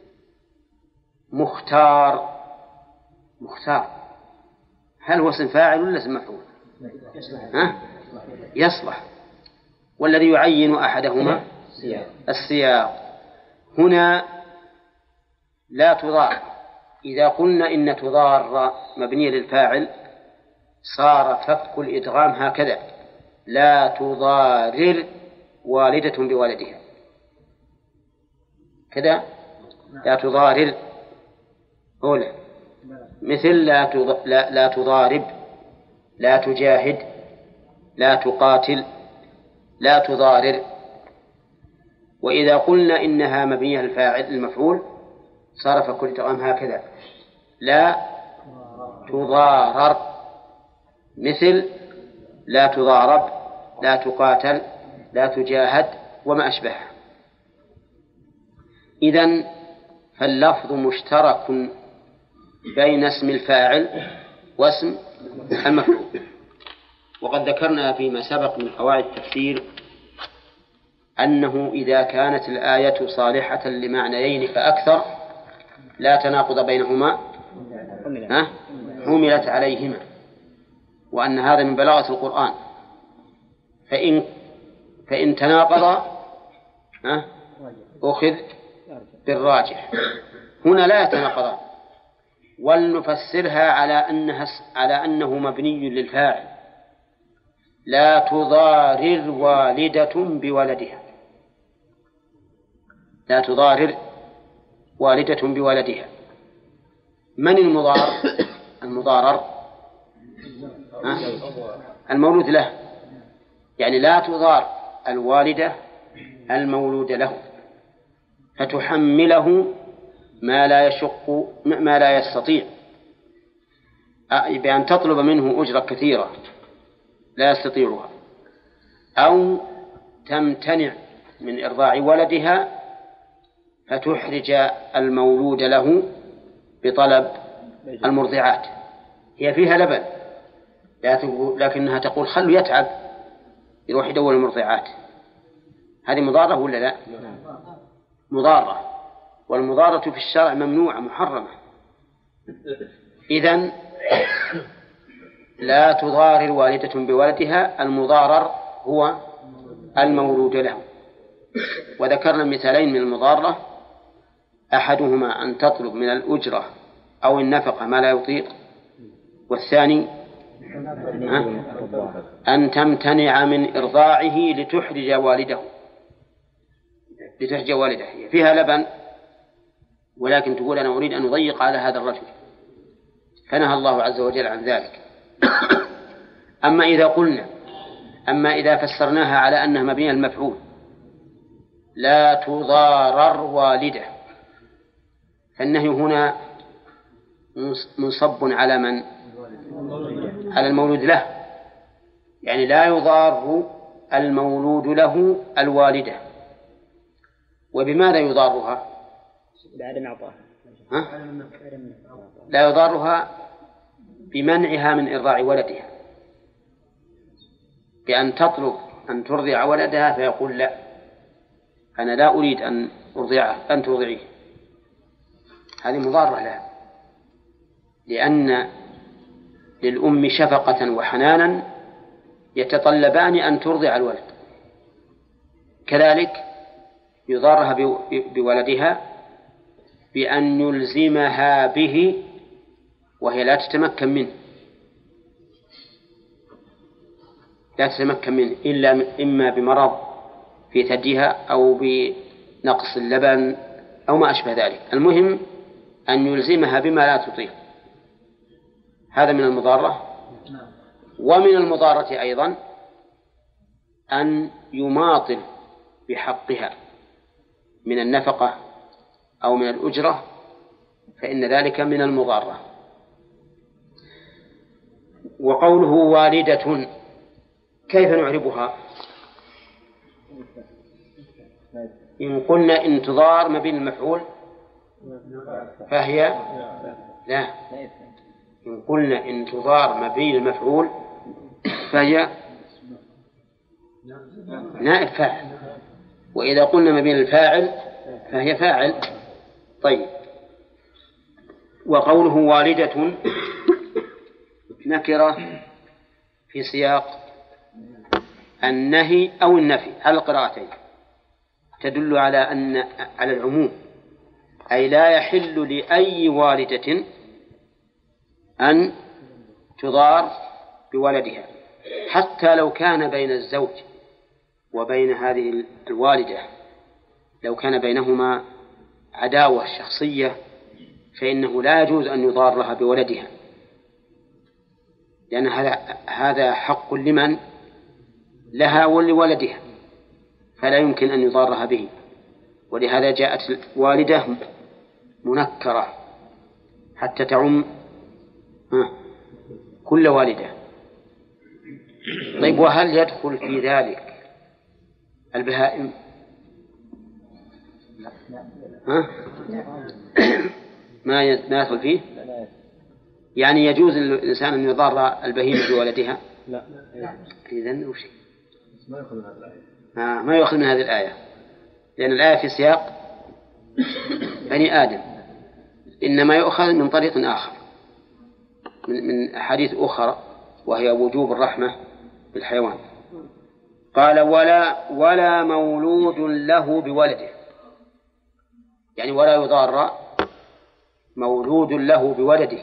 مختار، مختار هل هو اسم فاعل ولا اسم مفعول؟ ها؟ يصلح. والذي يعين أحدهما السياق. هنا لا تضار، إذا قلنا إن تضار مبنية للفاعل صار فك الإدغام هكذا: لا تضارر والدة بولدها، كذا لا تضارر أولى. مثل لا تضارب، لا تجاهد، لا تقاتل، لا تضارر. وإذا قلنا إنها مبنية للفاعل المفعول صار فك الإدغام هكذا: لا تضارر، مثل لا تضارب، لا تقاتل، لا تجاهد وما أشبهها. إذن فاللفظ مشترك بين اسم الفاعل واسم المفعول. وقد ذكرنا فيما سبق من قواعد التفسير أنه إذا كانت الآية صالحة لمعنيين فأكثر لا تناقض بينهما، حملت عليهما، وأن هذا من بلاغة القرآن. فإن تناقض أخذ بالراجح. هنا لا يتناقضان، ولنفسرها على أنه مبني للفاعل: لا تضارر والدة بولدها، لا تضارر والدة بولدها. من المضارر المولود له، يعني لا تضار الوالدة المولود له فتحمله ما لا يستطيع، بأن تطلب منه أجرة كثيرة لا يستطيعها، أو تمتنع من إرضاع ولدها فتحرج المولود له بطلب المرضعات. هي فيها لبن لكنها تقول خلوا يتعب يروح يدور المرضعات. هذه مضارة ولا لا؟ مضارة، والمضارة في الشرع ممنوعة محرمة. إذن لا تضارر والدة بولدها، المضارر هو المولود له. وذكرنا مثالين من المضارة: أحدهما أن تطلب من الأجرة أو النفقة ما لا يطيق، والثاني أن تمتنع من إرضاعه لتحرج والده. فيها لبن ولكن تقول أنا أريد أن أضيق على هذا الرجل، فنهى الله عز وجل عن ذلك. أما إذا فسرناها على أنها مبنية المفعول: لا تضارر والده، فالنهي هنا منصب على من؟ على المولود له، يعني لا يضار المولود له الوالدة. وبماذا يضارها؟ لا يضارها بمنعها من إرضاع ولدها، بأن تطلب أن ترضع ولدها فيقول لا، أنا لا أريد أن أرضعه، أن ترضعيه. هذه مضارة لها، لأن للأم شفقة وحنانا يتطلبان أن ترضع الولد. كذلك يضارها بولدها بأن يلزمها به وهي لا تتمكن منه، لا تتمكن منه إلا إما بمرض في ثديها أو بنقص اللبن أو ما أشبه ذلك. المهم أن يلزمها بما لا تطيق. هذا من المضارة. ومن المضارة أيضا أن يماطل بحقها من النفقة أو من الأجرة، فإن ذلك من المضارة. وقوله والدة كيف نعربها؟ إن قلنا إن تضار مبين المفعول فهي لا، إن قلنا إن تضار مبين المفعول فهي نائب فاعل، وإذا قلنا مبين الفاعل فهي فاعل. طيب، وقوله والدة نكرة في سياق النهي أو النفي على القراءتين، تدل على العموم، أي لا يحل لأي والدة أن تضار بولدها، حتى لو كان بين الزوج وبين هذه الوالدة، لو كان بينهما عداوة شخصية فإنه لا يجوز أن يضارها بولدها، لأن هذا حق لمن؟ لها ولولدها، فلا يمكن أن يضارها به. ولهذا جاءت الوالدة منكرة حتى تعم كل والدة. طيب، وهل يدخل في ذلك البهائم؟ ما يدخل فيه؟ يعني يجوز للإنسان أن يضار البهيمة بولدها؟ لا. إذن وش؟ ما يؤخذ من هذه الآية، لأن الآية في سياق بني آدم، إنما يؤخذ من طريق آخر، من أحاديث أخرى، وهي وجوب الرحمة بالحيوان. قال ولا مولود له بولده، يعني ولا يضار مولود له بولده.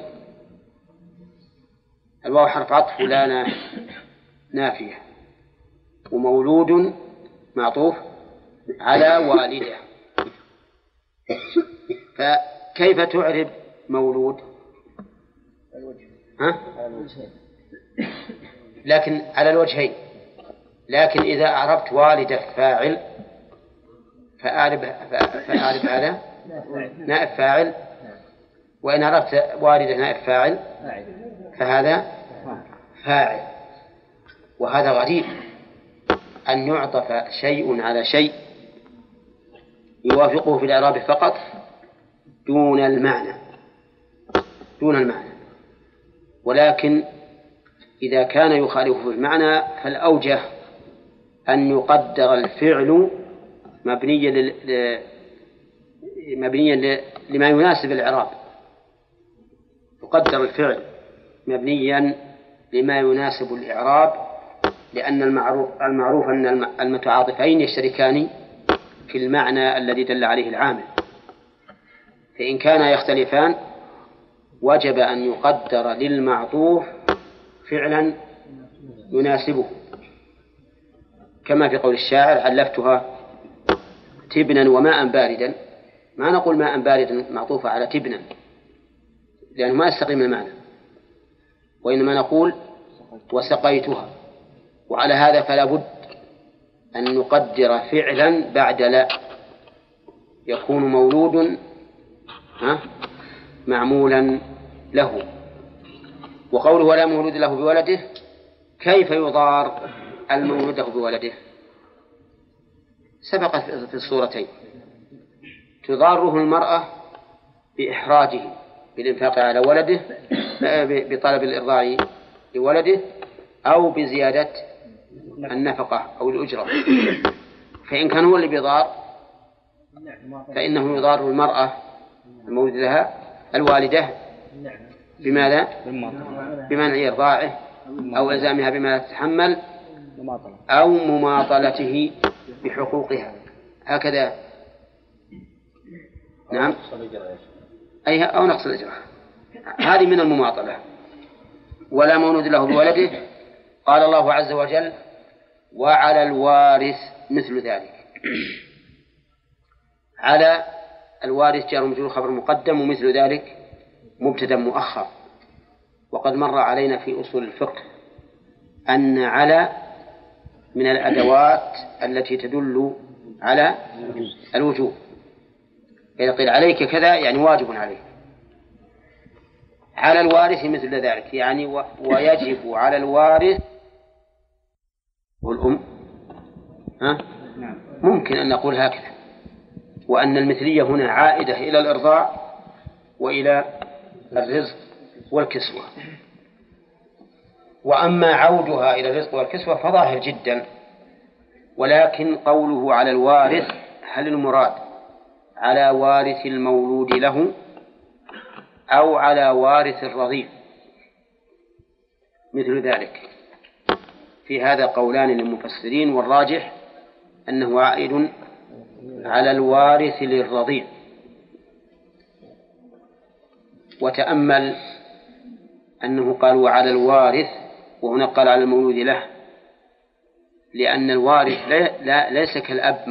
الواو حرف عطف ولا نافية، ومولود معطوف على والده. فكيف تعرب مولود؟ لكن على الوجهين، لكن إذا أعربت والدة فاعل فأعرب هذا نائب فاعل، وإن عرفت والدة نائب فاعل فهذا فاعل. وهذا غريب أن يعطف شيء على شيء يوافقه في الإعراب فقط دون المعنى، ولكن إذا كان يخالفه في المعنى فالأوجه أن يقدر الفعل مبنيا لما يناسب الإعراب، يقدر الفعل مبنيا لما يناسب الإعراب، لأن المعروف أن المتعاطفين يشتركان في المعنى الذي دل عليه العامل، فإن كانا يختلفان وجب أن يقدر للمعطوف فعلا يناسبه، كما في قول الشاعر علفتها تبنا وماء باردا. ما نقول ماء باردا معطوفة على تبنا لأنه ما يستقيم المعنى، وإنما نقول وسقيتها. وعلى هذا فلا بد أن نقدر فعلا بعد لا، يكون مولود معمولا له. وقوله ولا مولود له بولده، كيف يضار المولود له بولده؟ سبق في الصورتين، تضاره المرأة بإحراجه بالإنفاق على ولده، بطلب الإرضاع لولده، أو بزيادة النفقة أو الأجرة. فإن كان هو اللي بيضار فإنه يضار المرأة المولود لها الوالدة بماذا؟ بمنع إرضاعه أو إلزامها بما لا تتحمل أو مماطلته بحقوقها، هكذا. نعم، أو نقص الأجرة، هذه من المماطلة. ولا مولود له بولده، قال الله عز وجل: وعلى الوارث مثل ذلك. على الوارث جار ومجرور خبر مقدم، ومثل ذلك مبتدأ مؤخر. وقد مر علينا في أصول الفقه أن على من الأدوات التي تدل على الوجوب. إذا قيل عليك كذا يعني واجب عليك. على الوارث مثل ذلك يعني ويجب على الوارث والأم. ممكن أن نقول هكذا، وأن المثلية هنا عائدة إلى الإرضاع وإلى الرزق والكسوة. وأما عودها إلى الرزق والكسوة فظاهر جدا. ولكن قوله على الوارث، هل المراد على وارث المولود له أو على وارث الرضيع؟ مثل ذلك في هذا قولان للمفسرين، والراجح أنه عائد على الوارث للرضيع. وتأمل أنه قال وعلى الوارث وهنا قال على المولود له، لأن الوارث ليس كالأب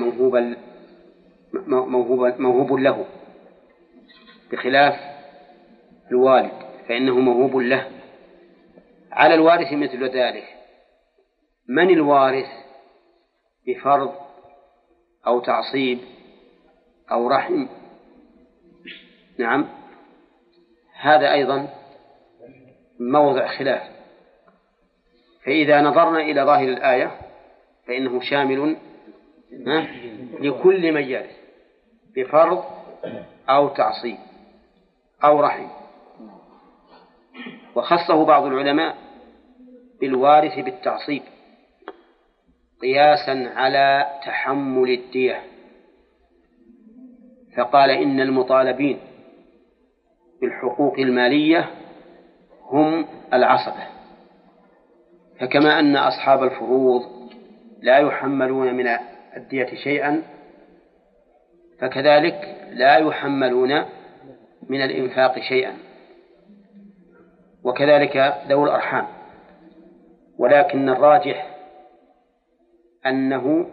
موهوب له، بخلاف الوالد فإنه موهوب له. على الوارث مثل ذلك. من الوارث بفرض أو تعصيب أو رحم؟ نعم، هذا أيضا موضع خلاف. فإذا نظرنا إلى ظاهر الآية فإنه شامل لكل من يرث بفرض أو تعصيب أو رحم. وخصه بعض العلماء بالوارث بالتعصيب قياسا على تحمل الدية، فقال إن المطالبين بالحقوق المالية هم العصبة، فكما أن أصحاب الفروض لا يحملون من الدية شيئا فكذلك لا يحملون من الإنفاق شيئا، وكذلك ذوي الأرحام. ولكن الراجح أنه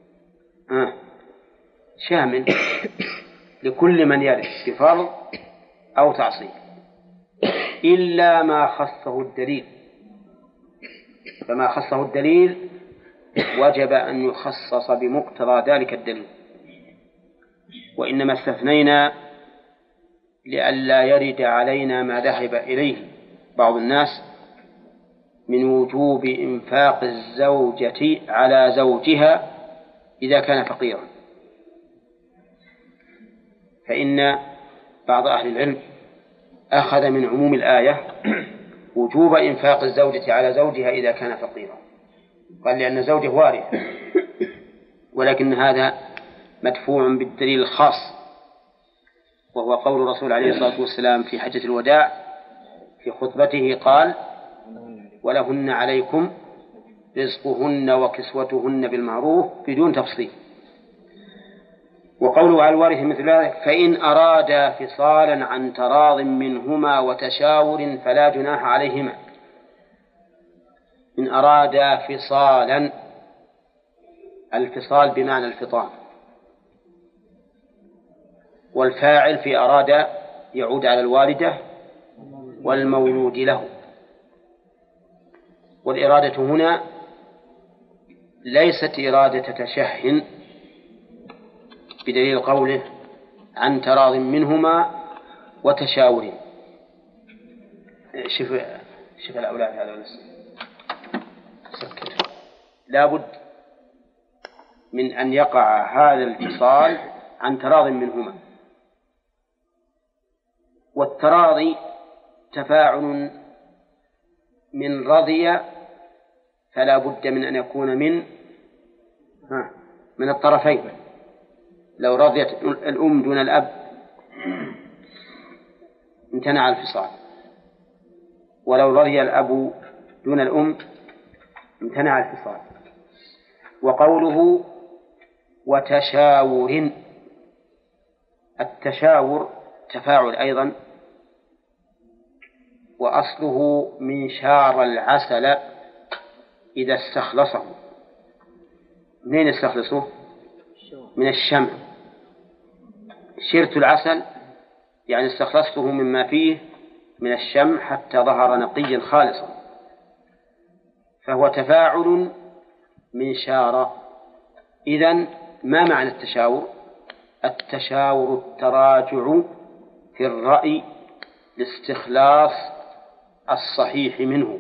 شامل لكل من يرث بفرض أو تعصيب إلا ما خصه الدليل. فما خصه الدليل وجب أن يخصص بمقتضى ذلك الدليل، وإنما استثنينا لئلا يرد علينا ما ذهب إليه بعض الناس من وجوب إنفاق الزوجة على زوجها إذا كان فقيرا. فإن بعض أهل العلم أخذ من عموم الآية وجوب إنفاق الزوجة على زوجها إذا كان فقيرا، قال لأن زوجه وارث، ولكن هذا مدفوع بالدليل الخاص، وهو قول الرسول عليه الصلاة والسلام في حجة الوداع في خطبته قال: ولهن عليكم رزقهن وكسوتهن بالمعروف، بدون تفصيل. وقوله على الوارث مثل ذلك: فإن أرادا فصالا عن تراض منهما وتشاور فلا جناح عليهما. إن أرادا فصالا، الفصال بمعنى الفطام، والفاعل في أراد يعود على الوالدة والمولود له. والإرادة هنا ليست إرادة تشهٍ بدليل قوله عن تراض منهما وتشاور. شوف الأولاد هذا سكت. لابد من أن يقع هذا الاتصال عن تراض منهما، والتراضي تفاعل من رضي، فلا بد من أن يكون من الطرفين. لو رضيت الأم دون الأب امتنع الفصال، ولو رضي الأب دون الأم امتنع الفصال. وقوله وتشاور، التشاور تفاعل أيضا، وأصله من شار العسل إذا استخلصه. منين استخلصه؟ من الشمع. شرت العسل يعني استخلصته مما فيه من الشمع حتى ظهر نقيا خالصا، فهو تفاعل من شار. إذن ما معنى التشاور؟ التشاور التراجع في الرأي لاستخلاص الصحيح منه.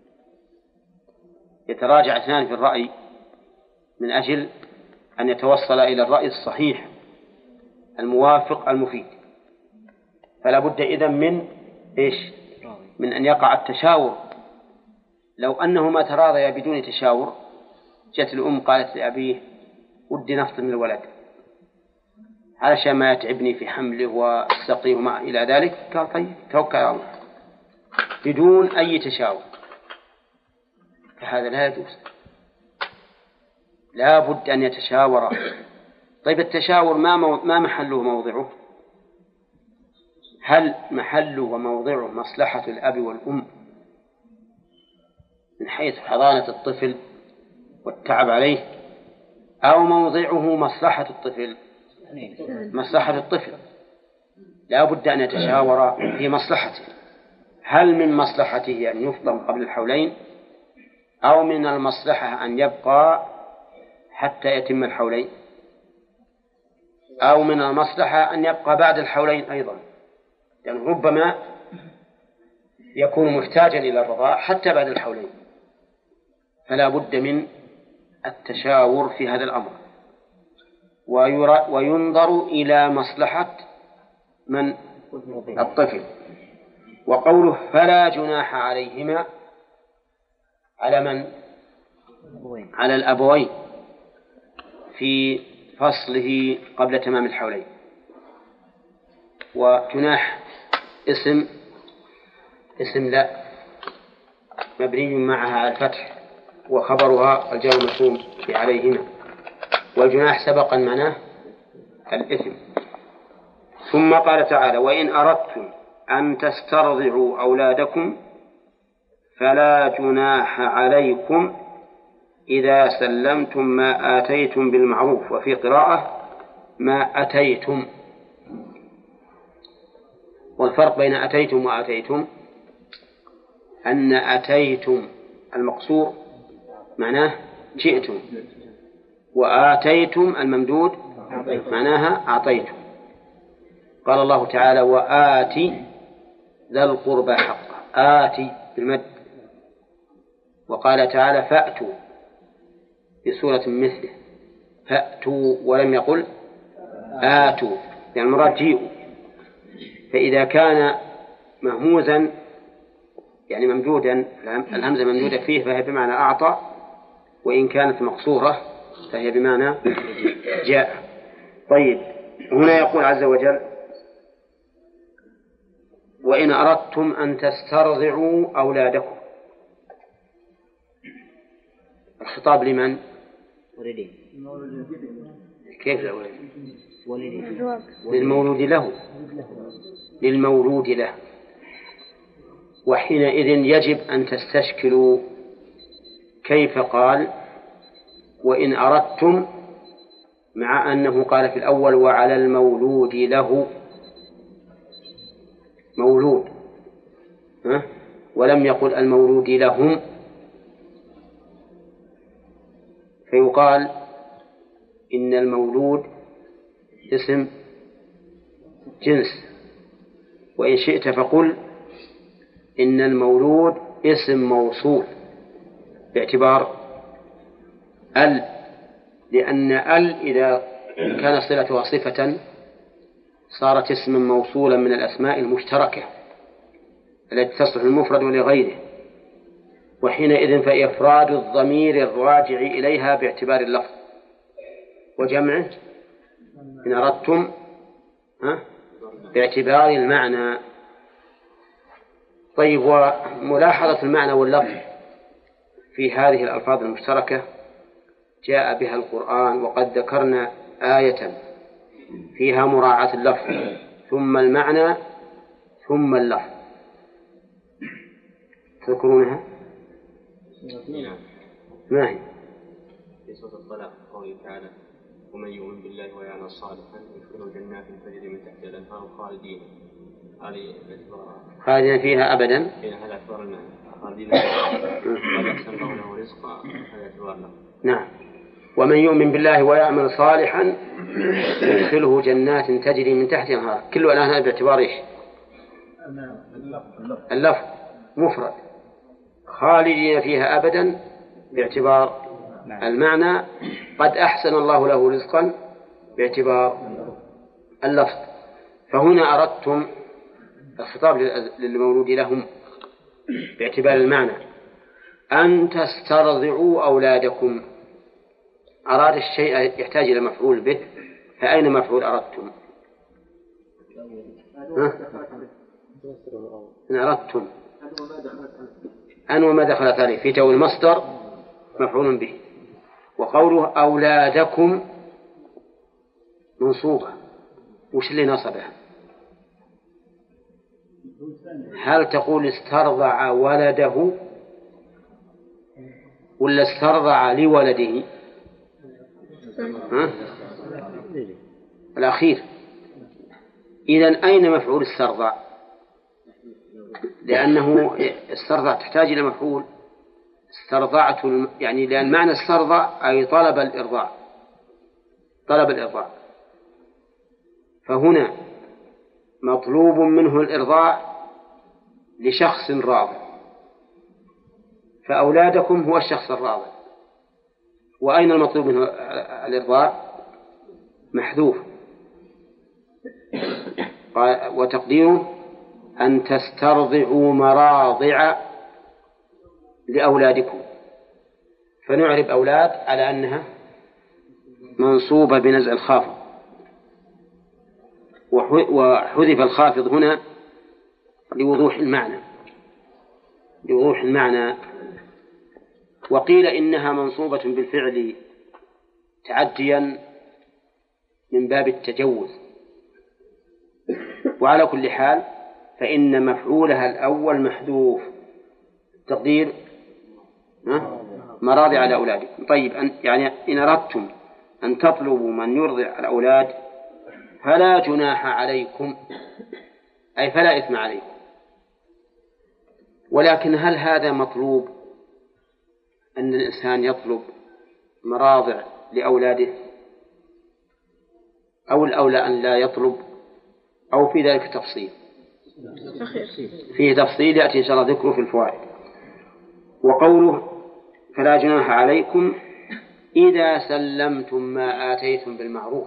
يتراجع اثنان في الرأي من أجل أن يتوصل إلى الرأي الصحيح الموافق المفيد، فلا بد إذن من من أن يقع التشاور. لو أنهما تراضيا بدون تشاور، جاءت الأم قالت لأبيه ودي نفط من الولد علشان ما يتعبني في حمله والسقيه وما إلى ذلك، قال طيب توكل على الله، بدون أي تشاور، فهذا لا يجوز، لا بد أن يتشاور. طيب التشاور ما محله موضعه؟ هل محله وموضعه مصلحة الأب والأم من حيث حضانة الطفل والتعب عليه، أو موضعه مصلحة الطفل؟ مصلحة الطفل، لا بد أن يتشاور في مصلحته. هل من مصلحته أن يفطم قبل الحولين، أو من المصلحة أن يبقى حتى يتم الحولين، أو من المصلحة أن يبقى بعد الحولين أيضا، لأن يعني ربما يكون محتاجا إلى الرضاع حتى بعد الحولين، فلا بد من التشاور في هذا الأمر. وينظر إلى مصلحة من الطفل. وقوله فلا جناح عليهما، على من؟ على الأبوين في فصله قبل تمام الحولين. وجناح اسم لا مبني معها على الفتح، وخبرها الجار المفهوم في عليهما، والجناح سبقا معناه الإثم. ثم قال تعالى وإن أردتم أن تسترضعوا أولادكم فلا جناح عليكم إذا سلمتم ما آتيتم بالمعروف، وفي قراءة ما أتيتم. والفرق بين أتيتم وآتيتم أن أتيتم المقصور معناه جئتم، وآتيتم الممدود معناها أعطيتم. قال الله تعالى وآتي ذا القربى حقه، آتي بالمد. وقال تعالى فأتوا في سورة مثله فأتوا، ولم يقل آتوا، يعني المراد جيئوا. فإذا كان مهموزا يعني ممدودا، الهمزة ممدودة فيه فهي بمعنى أعطى، وإن كانت مقصورة فهي بمعنى جاء. طيب هنا يقول عز وجل وإن أردتم أن تسترضعوا أولادكم، الخطاب لمن؟ كيف للمولود له، للمولود له. وحينئذ يجب أن تستشكلوا كيف قال وإن أردتم، مع أنه قال في الأول وعلى المولود له مولود، ولم يقل المولود لهم. فيقال إن المولود اسم جنس، وإن شئت فقل إن المولود اسم موصول باعتبار لأن إذا كان صلتها صفة صارت اسما موصولا من الأسماء المشتركة التي تصلح للمفرد ولغيره، وحينئذ فإفراد الضمير الراجع إليها باعتبار اللفظ وجمعه إن أردتم باعتبار المعنى. طيب، وملاحظة المعنى واللفظ في هذه الألفاظ المشتركة جاء بها القرآن، وقد ذكرنا آية فيها مراعاة اللفظ ثم المعنى ثم اللفظ، تذكرونها؟ ما هي؟ في سورة الطلاق قوله تعالى: ومن يؤمن بالله ويعمل صالحا يدخله جنات تجري من تحتها الأنهار خالدين فيها أبدا. هذا اعتبار المعنى، خالدين فيها أحسن الله له رزقا، هذا اعتبار له. نعم. ومن يؤمن بالله ويعمل صالحا يدخله جنات تجري من تحتها الأنهار، كل الآن باعتبار إيش؟ اللفظ مفرد. خالدين فيها أبدا باعتبار المعنى. قد أحسن الله له رزقا باعتبار اللفظ. فهنا أردتم الخطاب للمولود لهم باعتبار المعنى أن تسترضعوا أولادكم. أراد الشيء يحتاج إلى مفعول به، فأين مفعول أردتم؟ إن أردتم أن وما دخلت عليه في جو المصدر مفعول به. وقوله أولادكم منصوبة، وش اللي نصبها؟ هل تقول استرضع ولده ولا استرضع لولده؟ الأخير. إذن أين مفعول استرضع؟ لأنه استرضع تحتاج إلى مفعول. استرضعت يعني لأن معنى استرضع أي طلب الإرضاع، طلب الإرضاع. فهنا مطلوب منه الإرضاع لشخص راضع، فأولادكم هو الشخص الراضع. وأين المطلوب منه الإرضاع؟ محذوف، وتقديره أن تسترضعوا مراضع لأولادكم. فنعرب أولاد على أنها منصوبة بنزع الخافض، وحذف الخافض هنا لوضوح المعنى. وقيل إنها منصوبة بالفعل تعديا من باب التجوز. وعلى كل حال فإن مفعولها الأول محذوف، تقدير مراضع لأولادكم. طيب، يعني إن أردتم أن تطلبوا من يرضع الأولاد فلا جناح عليكم، أي فلا إثم عليكم. ولكن هل هذا مطلوب أن الإنسان يطلب مراضع لأولاده، أو الأولى أن لا يطلب، أو في ذلك تفصيل؟ فيه تفصيل يأتي إن شاء الله ذكره في الفوائد. وقوله فلا جناح عليكم إذا سلمتم ما آتيتم بالمعروف.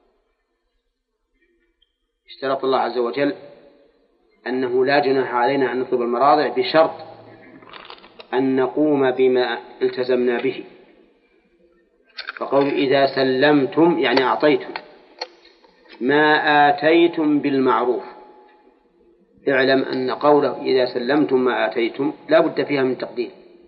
اشترط الله عز وجل أنه لا جناح علينا أن نطلب المراضع بشرط أن نقوم بما التزمنا به. فقول إذا سلمتم يعني أعطيتم ما آتيتم بالمعروف. اعلم أن قوله إذا سلمتم ما آتيتم لا بد فيها من تقدير،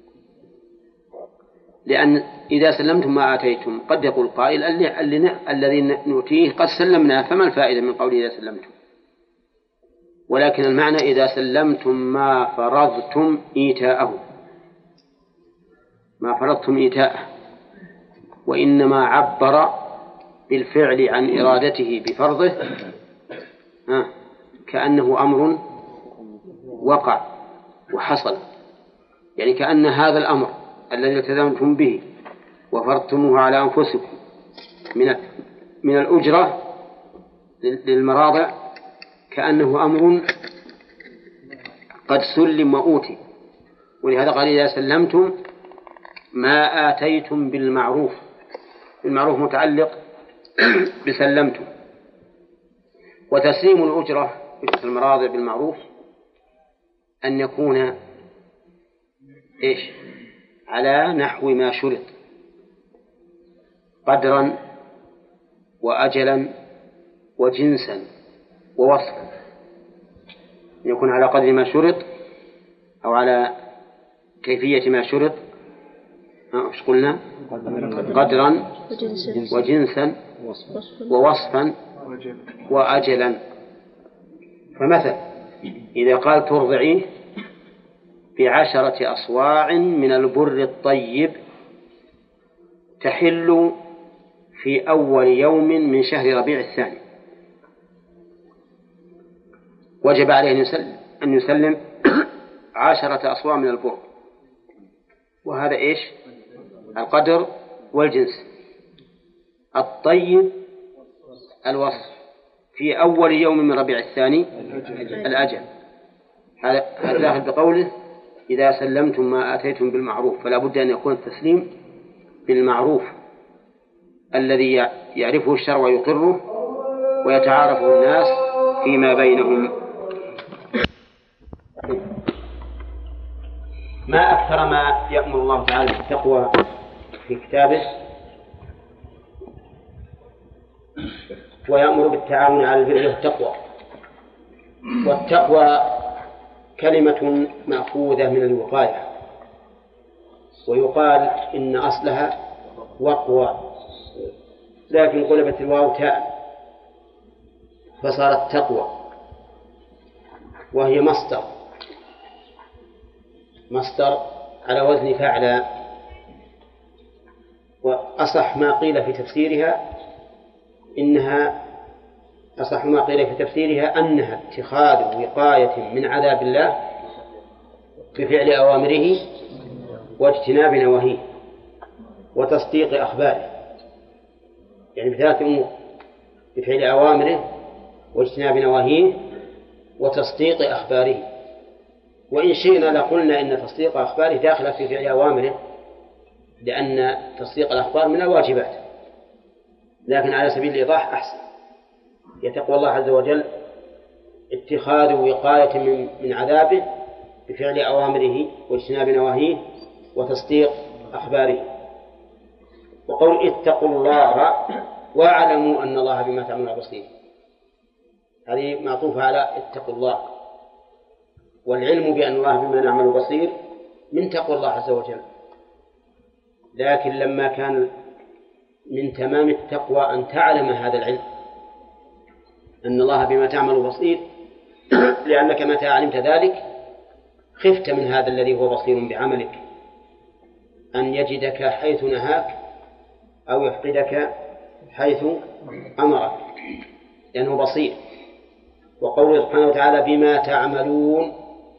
لأن إذا سلمتم ما آتيتم قد يقول قائل الذي نؤتيه قد سلمناه، فما الفائدة من قول إذا سلمتم؟ ولكن المعنى إذا سلمتم ما فرضتم إيتاءه، ما فرضتم إيتاءه. وإنما عبر بالفعل عن إرادته بفرضه كأنه أمر وقع وحصل، يعني كأن هذا الأمر الذي التزمتم به وفرضتموه على أنفسكم من الأجرة للمراضع كأنه أمر قد سلم وأوتي. ولهذا قال إذا سلمتم ما آتيتم بالمعروف. المعروف متعلق بسلمتم. وتسليم الأجرة أجرة المراضع بالمعروف أن يكون على نحو ما شرط قدرا وأجلا وجنسا ووصفا، يكون على قدر ما شرط أو على كيفية ما شرط. ايش قلنا؟ قدرا وجنسا ووصفا وأجلا. فمثلا إذا قال ترضعيه ب10 أصواع من البر الطيب تحل في أول يوم من شهر ربيع الثاني، وجب عليه أن يسلم 10 أصواع من البر، وهذا القدر والجنس. الطيب الوصف في أول يوم من ربيع الثاني الأجل. هذا داخل بقوله إذا سلمتم ما آتيتم بالمعروف، فلا بد أن يكون التسليم بالمعروف الذي يعرفه الشرع ويقره ويتعارفه الناس فيما بينهم. ما أكثر ما يأمر الله تعالى بالتقوى في كتابه، ويأمر بالتعاون على البر والتقوى. والتقوى كلمة مأخوذة من الوقاية، ويقال إن أصلها وقوى، لكن قلبت الواو تاء فصارت تقوى، وهي مصدر على وزن فعل. وأصح ما قيل في تفسيرها أنها اتخاذ وقاية من عذاب الله بفعل أوامره واجتناب نواهيه وتصديق أخباره، يعني بثلاث أمور: بفعل أوامره واجتناب نواهيه وتصديق أخباره. وإن شئنا لقلنا إن تصديق أخباره داخل في فعل أوامره، لأن تصديق الأخبار من الواجبات، لكن على سبيل الإيضاح أحسن. يتقوى الله عز وجل اتخاذ وقاية من عذابه بفعل أوامره واجتناب نواهيه وتصديق أخباره. وقول اتقوا الله واعلموا أن الله بما تعملون بصير، هذه معطوفة على اتقوا الله، والعلم بأن الله بما نعمل بصير من تقوى الله عز وجل. لكن لما كان من تمام التقوى أن تعلم هذا العلم أن الله بما تعمل بصير، لأنك متى علمت ذلك خفت من هذا الذي هو بصير بعملك أن يجدك حيث نهاك أو يفقدك حيث أمرك، لأنه بصير. وقوله سبحانه وتعالى بما تعملون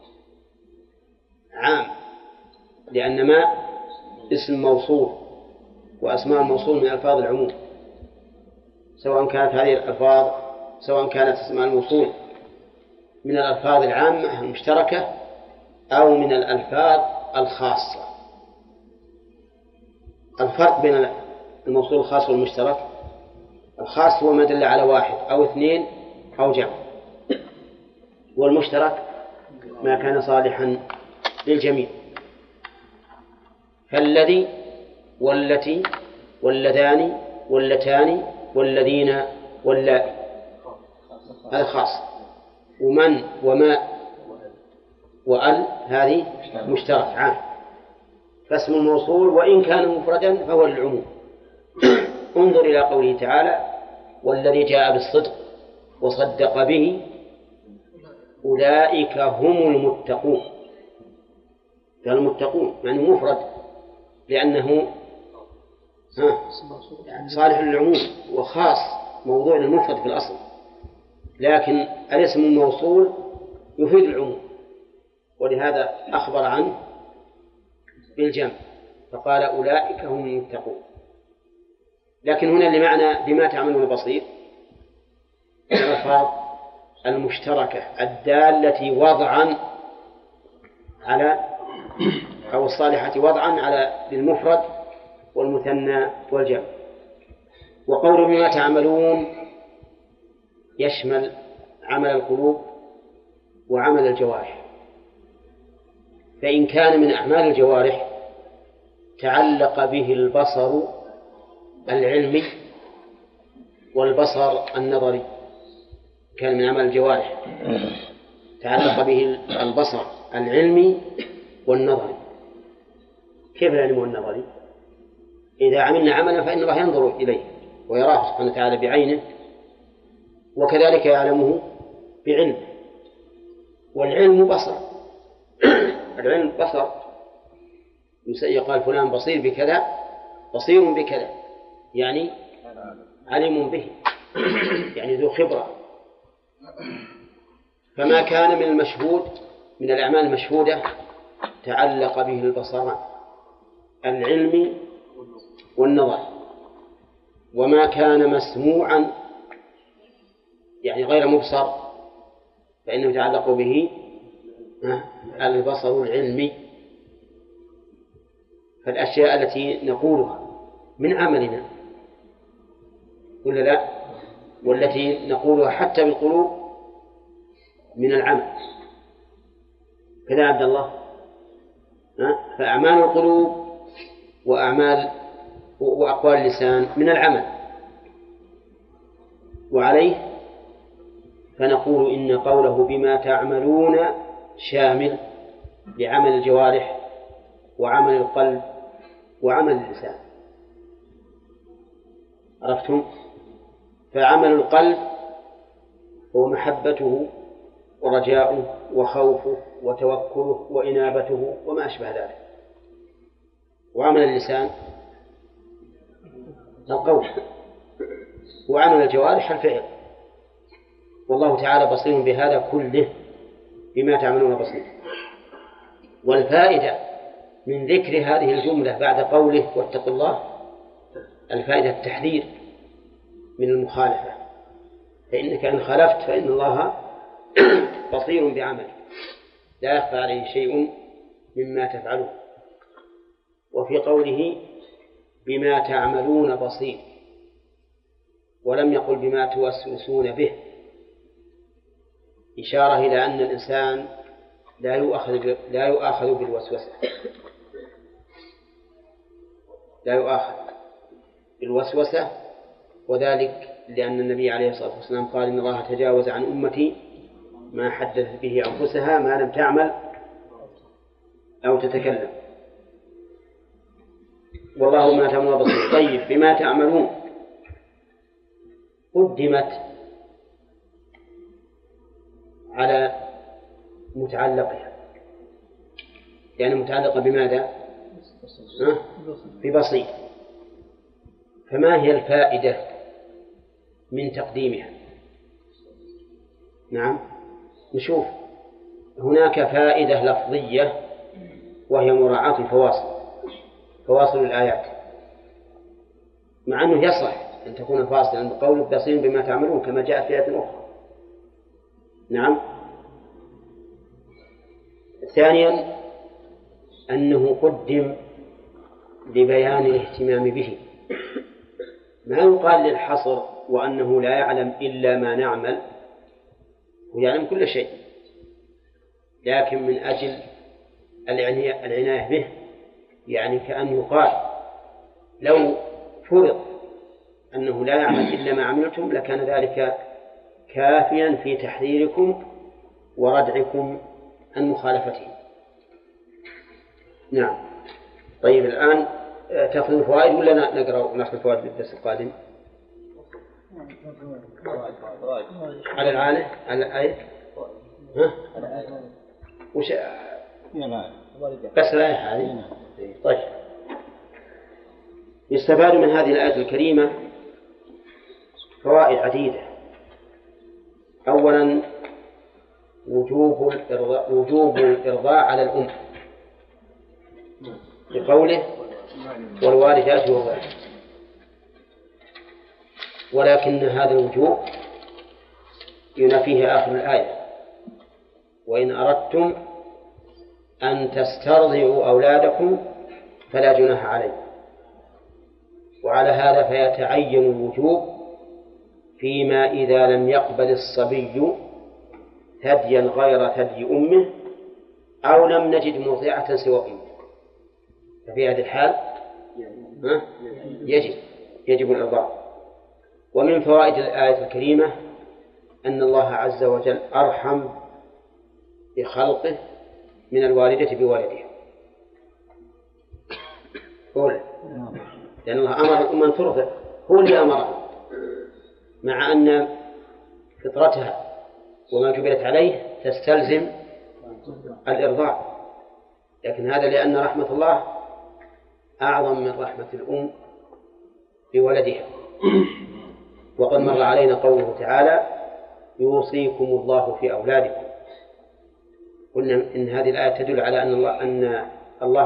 عام، لأن ما اسم موصول، وأسماء الموصول من ألفاظ العموم، سواء كانت هذه الألفاظ كانت اسماء الموصول من الألفاظ العامة المشتركة أو من الألفاظ الخاصة. الفرق بين الموصول الخاص والمشترك: الخاص هو ما دل على واحد أو اثنين أو جمع، والمشترك ما كان صالحا للجميع. فالذي والتي واللذان واللتان والذين واللائي هذا خاص، ومن وما وأل هذه مشترك عام. فاسم الموصول وإن كان مفردا فهو للعموم. انظر إلى قوله تعالى والذي جاء بالصدق وصدق به أولئك هم المتقون. فالمتقون يعني مفرد لأنه صالح للعموم، وخاص موضوع المفرد في الأصل، لكن الاسم الموصول يفيد العموم، ولهذا أخبر عنه بالجمع فقال أولئك هم المتقون. لكن هنا اللي معنى بما تعملون بصير الألفاظ المشتركة الدالة وضعا على أو الصالحة وضعا على للمفرد والمثنى والجمع. وقول بما تعملون يشمل عمل القلوب وعمل الجوارح. فإن كان من أعمال الجوارح تعلق به البصر العلمي والبصر النظري، كان من أعمال الجوارح تعلق به البصر العلمي والنظري. كيف العلم والنظري؟ إذا عملنا عملا فإن الله ينظر إليه ويراه سبحانه وتعالى بعينه، وكذلك يعلمه بعلمه. والعلم بصر العلم بصر، يقال فلان بصير بكذا، بصير بكذا، يعني علم به، يعني ذو خبرة. فما كان من المشهود من الأعمال المشهودة تعلق به البصران العلمي والنظر، وما كان مسموعا يعني غير مبصر فإنه يتعلق به البصر العلمي. فالأشياء التي نقولها من عملنا ولا لا، والتي نقولها حتى بالقلوب من العمل، كذا عبد الله. فأعمال القلوب وأعمال وأقوال اللسان من العمل، وعليه فنقول إن قوله بما تعملون شامل لعمل الجوارح وعمل القلب وعمل اللسان. عرفتم؟ فعمل القلب هو محبته ورجاؤه وخوفه وتوكله وإنابته وما أشبه ذلك. وعمل اللسان القول، وعمل الجوارح الفعل. والله تعالى بصير بهذا كله، بما تعملون بصير. والفائدة من ذكر هذه الجملة بعد قوله واتقوا الله، الفائدة التحذير من المخالفة، فإنك إن خالفت فإن الله بصير بعملك لا يخفى عليه شيء مما تفعله. وفي قوله بما تعملون بصير ولم يقل بما توسوسون به إشارة إلى أن الإنسان لا يؤاخذ بالوسوسة، لا يؤاخذ بالوسوسة، وذلك لأن النبي عليه الصلاة والسلام قال إن الله تجاوز عن أمتي ما حدثت به أنفسها ما لم تعمل أو تتكلم. والله ما تعملون بصير. طيب بما تعملون قدمت على متعلقها، يعني متعلقة بماذا؟ ببصير. فما هي الفائدة من تقديمها؟ نعم نشوف. هناك فائدة لفظية وهي مراعاة فواصل الآيات، مع أنه يصح أن تكون فاصلا بقول بصير بما تعملون كما جاء في آية أخرى. نعم. ثانيا أنه قدم لبيان الاهتمام به، ما يقال للحصر وأنه لا يعلم إلا ما نعمل، ويعلم كل شيء، لكن من أجل العناية به، يعني كأن يقال لو فرض أنه لا يعمل إلا ما عملتم لكان ذلك كافيا في تحذيركم وردعكم عن مخالفته. نعم. طيب الآن تأخذ الفوائد ولا نقرأ ونأخذ الفوائد في الدرس القادم؟ على العالة على الآية وش بس الآية هذه. طيب يستفاد من هذه الآية الكريمة فوائد عديدة. أولا وجوب الإرضاء على الأم بقوله والوالدات يرضعن، ولكن هذا الوجوب ينافيه آخر الآية وإن أردتم أن تسترضعوا أولادكم فلا جناح عليكم. وعلى هذا فيتعين الوجوب فيما إذا لم يقبل الصبي ثديا غير ثدي أمه أو لم نجد مرضعة سوى أمه. ففي هذه الحال يجب الإرضاع. ومن فوائد الآية الكريمة أن الله عز وجل أرحم بخلقه من الوالدة بولدها. لأن الله أمر الأمة أن ترضع، هو اللي أمرها، مع أن فطرتها وما جبلت عليه تستلزم الإرضاع، لكن هذا لأن رحمة الله أعظم من رحمة الأم بولدها. وقد مر علينا قوله تعالى يوصيكم الله في أولادكم. قلنا إن هذه الآية تدل على أن الله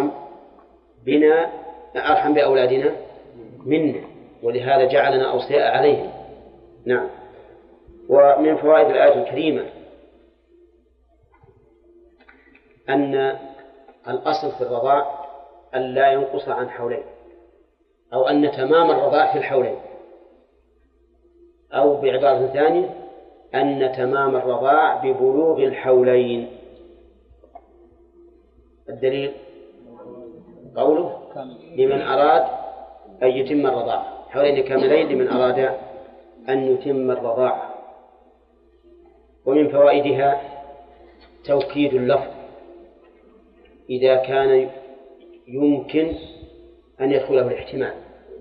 أرحم بأولادنا منا، ولهذا جعلنا أوصياء عليهم. نعم. ومن فوائد الآية الكريمة أن الأصل في الرضاع أن لا ينقص عن حولين، أو أن تمام الرضاع في الحولين، أو بعبارة ثانية أن تمام الرضاع ببلوغ الحولين. الدليل قوله لمن أراد أن يتم الرضاع، حولين كاملين لمن أراد أن يتم الرضاع. ومن فوائدها توكيد اللفظ إذا كان يمكن أن يدخله الاحتمال،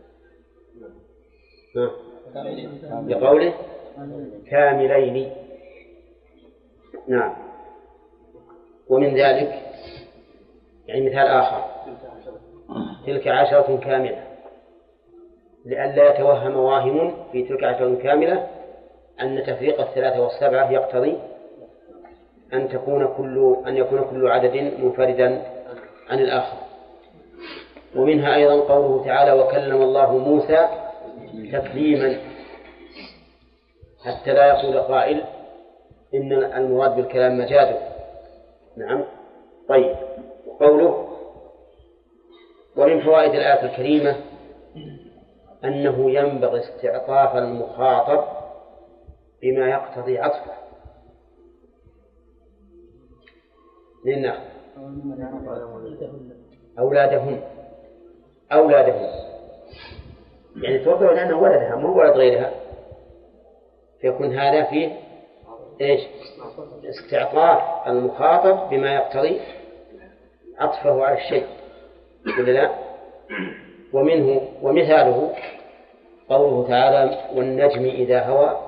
لقوله كاملين. نعم. ومن ذلك يعني مثال آخر تلك 10 كاملة، لئلا يتوهم واهم في تلك 10 كاملة أن تفريق 3 و7 يقتضي أن يكون كل عدد منفردا عن الآخر. ومنها أيضا قوله تعالى وكلم الله موسى تكليما، حتى لا يقول قائل إن المراد بالكلام مجازه. نعم. طيب. قوله ومن فوائد الآية الكريمة أنه ينبغي استعطاف المخاطب بما يقتضي عطفه. لأن أولادهن يعني ترضع لأنه ولدها مو ولد غيرها، فيكون هذا فيه استعطاف المخاطب بما يقتضي عطفه على الشيء، ولا لا؟ ومثاله قوله تعالى والنجم إذا هوى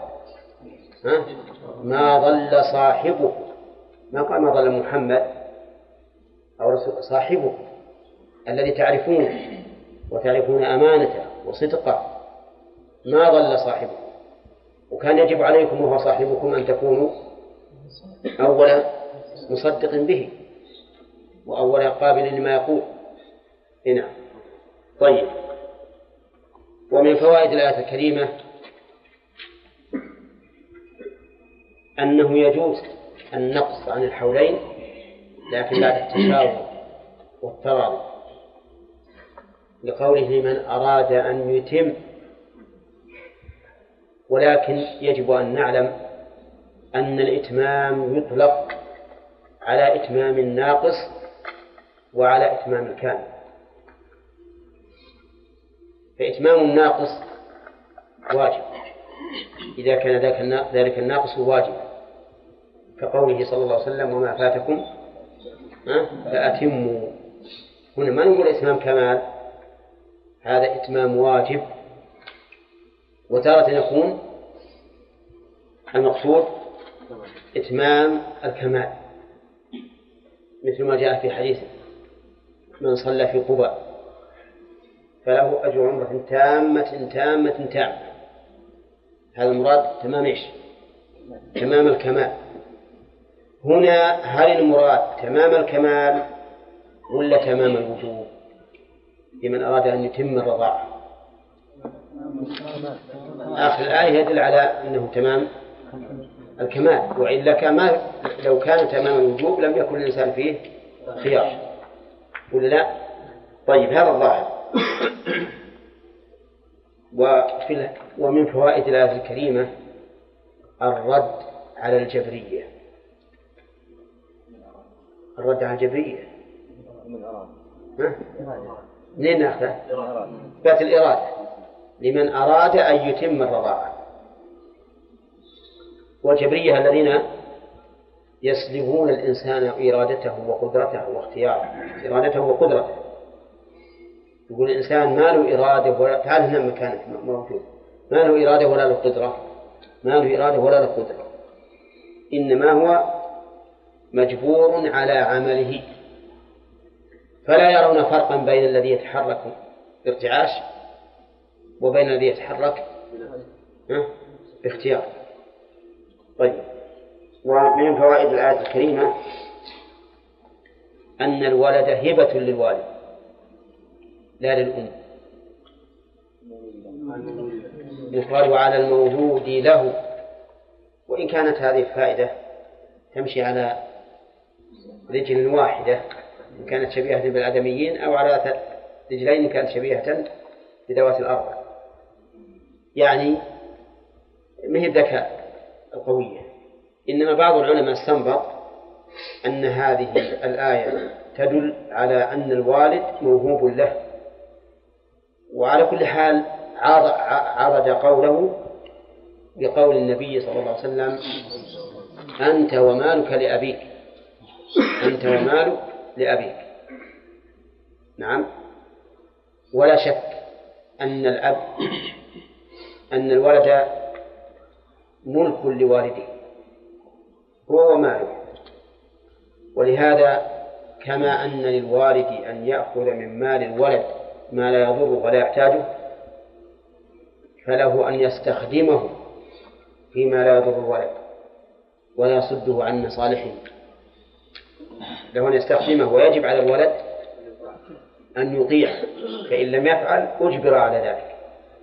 ما ضل صاحبه، ما قال ما ضل محمد أو رسول، صاحبه الذي تعرفونه وتعرفون أمانته وصدقه، ما ضل صاحبه. وكان يجب عليكم وهو صاحبكم أن تكونوا أولا مصدق به وأولا قابل لما يقول. هنا. طيب. ومن فوائد الآية الكريمة أنه يجوز النقص عن الحولين لكن بعد التشاور والتراضي، لقوله لمن أراد أن يتم. ولكن يجب أن نعلم أن الإتمام يطلق على إتمام الناقص وعلى إتمام الكامل. فإتمام الناقص واجب إذا كان ذلك الناقص واجب، كقوله صلى الله عليه وسلم وما فاتكم فأتموا. هنا ما نقول إتمام كمال، هذا إتمام واجب. وتارة يكون المقصود إتمام الكمال، مثل ما جاء في حديث من صلى في قباء فله أجر عمرة تامة تامة تامة. هذا المراد تمام إيش؟ تمام الكمال. هنا هل المراد تمام الكمال ولا تمام الوجوب لمن أراد أن يتم الرضاعة؟ آخر الآية يدل على أنه تمام الكمال، وإلا كما لو كان تمام الوجوب لم يكن الإنسان فيه خيار، ولا لا؟ طيب. هذا الظاهر. ومن فوائد الآية الكريمة الرد على الجبرية. الرد على الجبرية منين نأخذه؟ إثبات الإرادة لمن أراد أن يتم الرضاعة. والجبرية الذين يسلبون الإنسان إرادته وقدرته واختياره، إرادته وقدرته. يقول الإنسان ما له إرادة تعال هنا مكانك موجود، ما له إرادة ولا له قدرة، ما له إرادة ولا له قدرة، إنما هو مجبور على عمله. فلا يرون فرقا بين الذي يتحرك بارتعاش وبين الذي يتحرك باختيار. طيب، ومن فوائد الآية الكريمة أن الولد هبة للوالد لا للأم. يقال على المولود له، وإن كانت هذه الفائدة تمشي على رجل واحدة إن كانت شبيهة بالآدميين، أو على رجلين إن كانت شبيهة بذوات الأربع، يعني مهي الذكاء القوية. إنما بعض العلماء استنبط أن هذه الآية تدل على أن الوالد موهوب له. وعلى كل حال عارض قوله بقول النبي صلى الله عليه وسلم أنت ومالك لأبيك، أنت ومالك لأبيك. نعم، ولا شك أن الولد ملك لوالده هو وماله. ولهذا كما أن للوالد أن يأخذ من مال الولد ما لا يضر ولا يحتاجه، فله أن يستخدمه فيما لا يضر الولد ولا يصده عن مصالحه. له أن يستخدمه، ويجب على الولد أن يطيع، فإن لم يفعل أجبر على ذلك،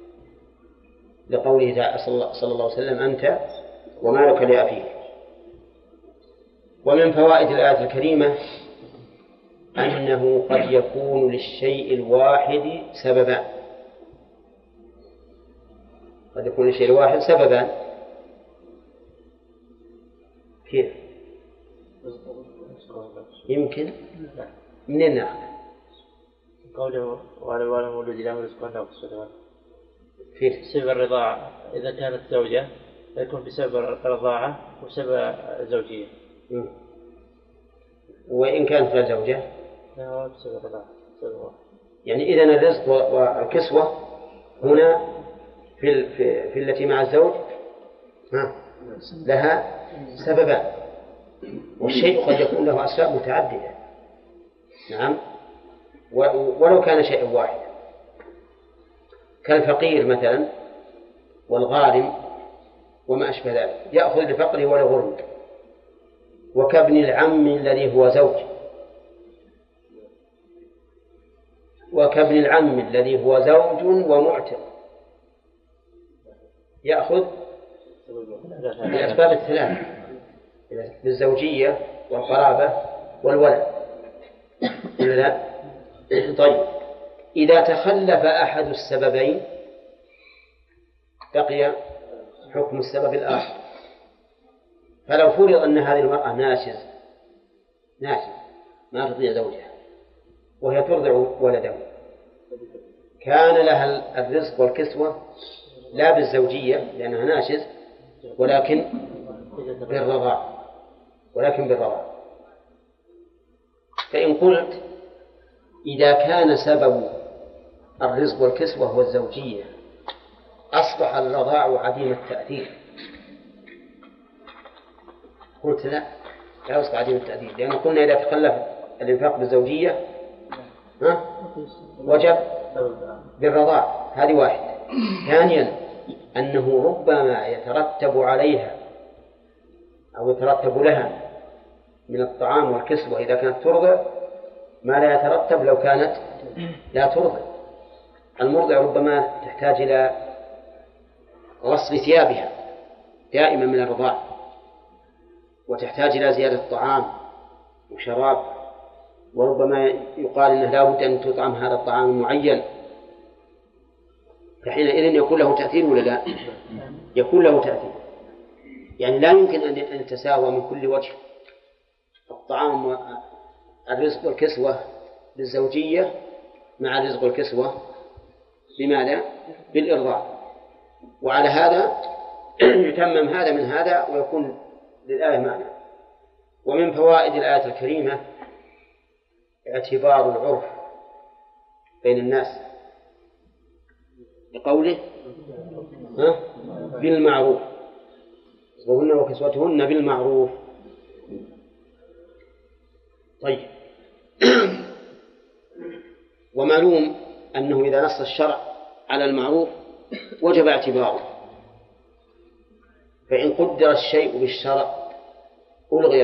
لقوله صلى الله عليه وسلم أنت ومالك لأبيك. ومن فوائد الآية الكريمة أنه قد يكون للشيء الواحد سببان. قد يكون للشيء الواحد سببان. كيف؟ يمكن منين نأخذ؟ قوله وعلى الوالد المولود له رزقهن وكسوتهن. في سبب الرضاعة إذا كانت زوجة يكون بسبب الرضاعة وسبب الزوجية. وإن كانت لا زوجة لا بسبب الرضاعة. يعني إذن الرزق والكسوة هنا في التي مع الزوج لها سببان، والشيء قد يكون له أسباب متعددة. نعم، ولو كان شيء واحد كالفقير مثلا والغارم وما أشبه ذلك يأخذ لفقره ولا غرم، وكابن العم الذي هو زوج، وكابن العم الذي هو زوج ومعتق يأخذ الأسباب الثلاث بالزوجية والقرابة والولد. لا. طيب، إذا تخلف أحد السببين بقي حكم السبب الآخر. فلو فرض أن هذه المرأة ناشز ما تطيع زوجها وهي ترضع ولده، كان لها الرزق والكسوة لا بالزوجية لأنها ناشز ولكن بالرضاع. فإن قلت إذا كان سبب الرزق والكسوة هو الزوجية أصبح الرضاع عديم التأثير، قلت لا يصبح عديم التأثير، لأن قلنا إذا تخلف الإنفاق بالزوجية وجب بالرضاع. هذه واحدة. ثانيا أنه ربما يترتب عليها أو يترتب لها من الطعام والكسوة إذا كانت ترضع ما لا يترتب لو كانت لا ترضع. المرضع ربما تحتاج إلى غسل ثيابها دائما من الرضاع، وتحتاج إلى زيادة طعام وشراب، وربما يقال إنه لا بد أن تطعم هذا الطعام المعين. فحينئذ يكون له تأثير ولا لا؟ يكون له تأثير. يعني لا يمكن أن يتساوى من كل وجه الطعام والرزق والكسوة بالزوجية مع الرزق والكسوة بماذا؟ بالإرضاع. وعلى هذا يتمم هذا من هذا ويكون للآية معنى. ومن فوائد الآية الكريمة اعتبار العرف بين الناس بقوله بالمعروف وهن وكسوتهن بالمعروف. طيب ومعلوم أنه إذا نص الشرع على المعروف وجب اعتباره، فإن قدر الشيء بالشرع ألغي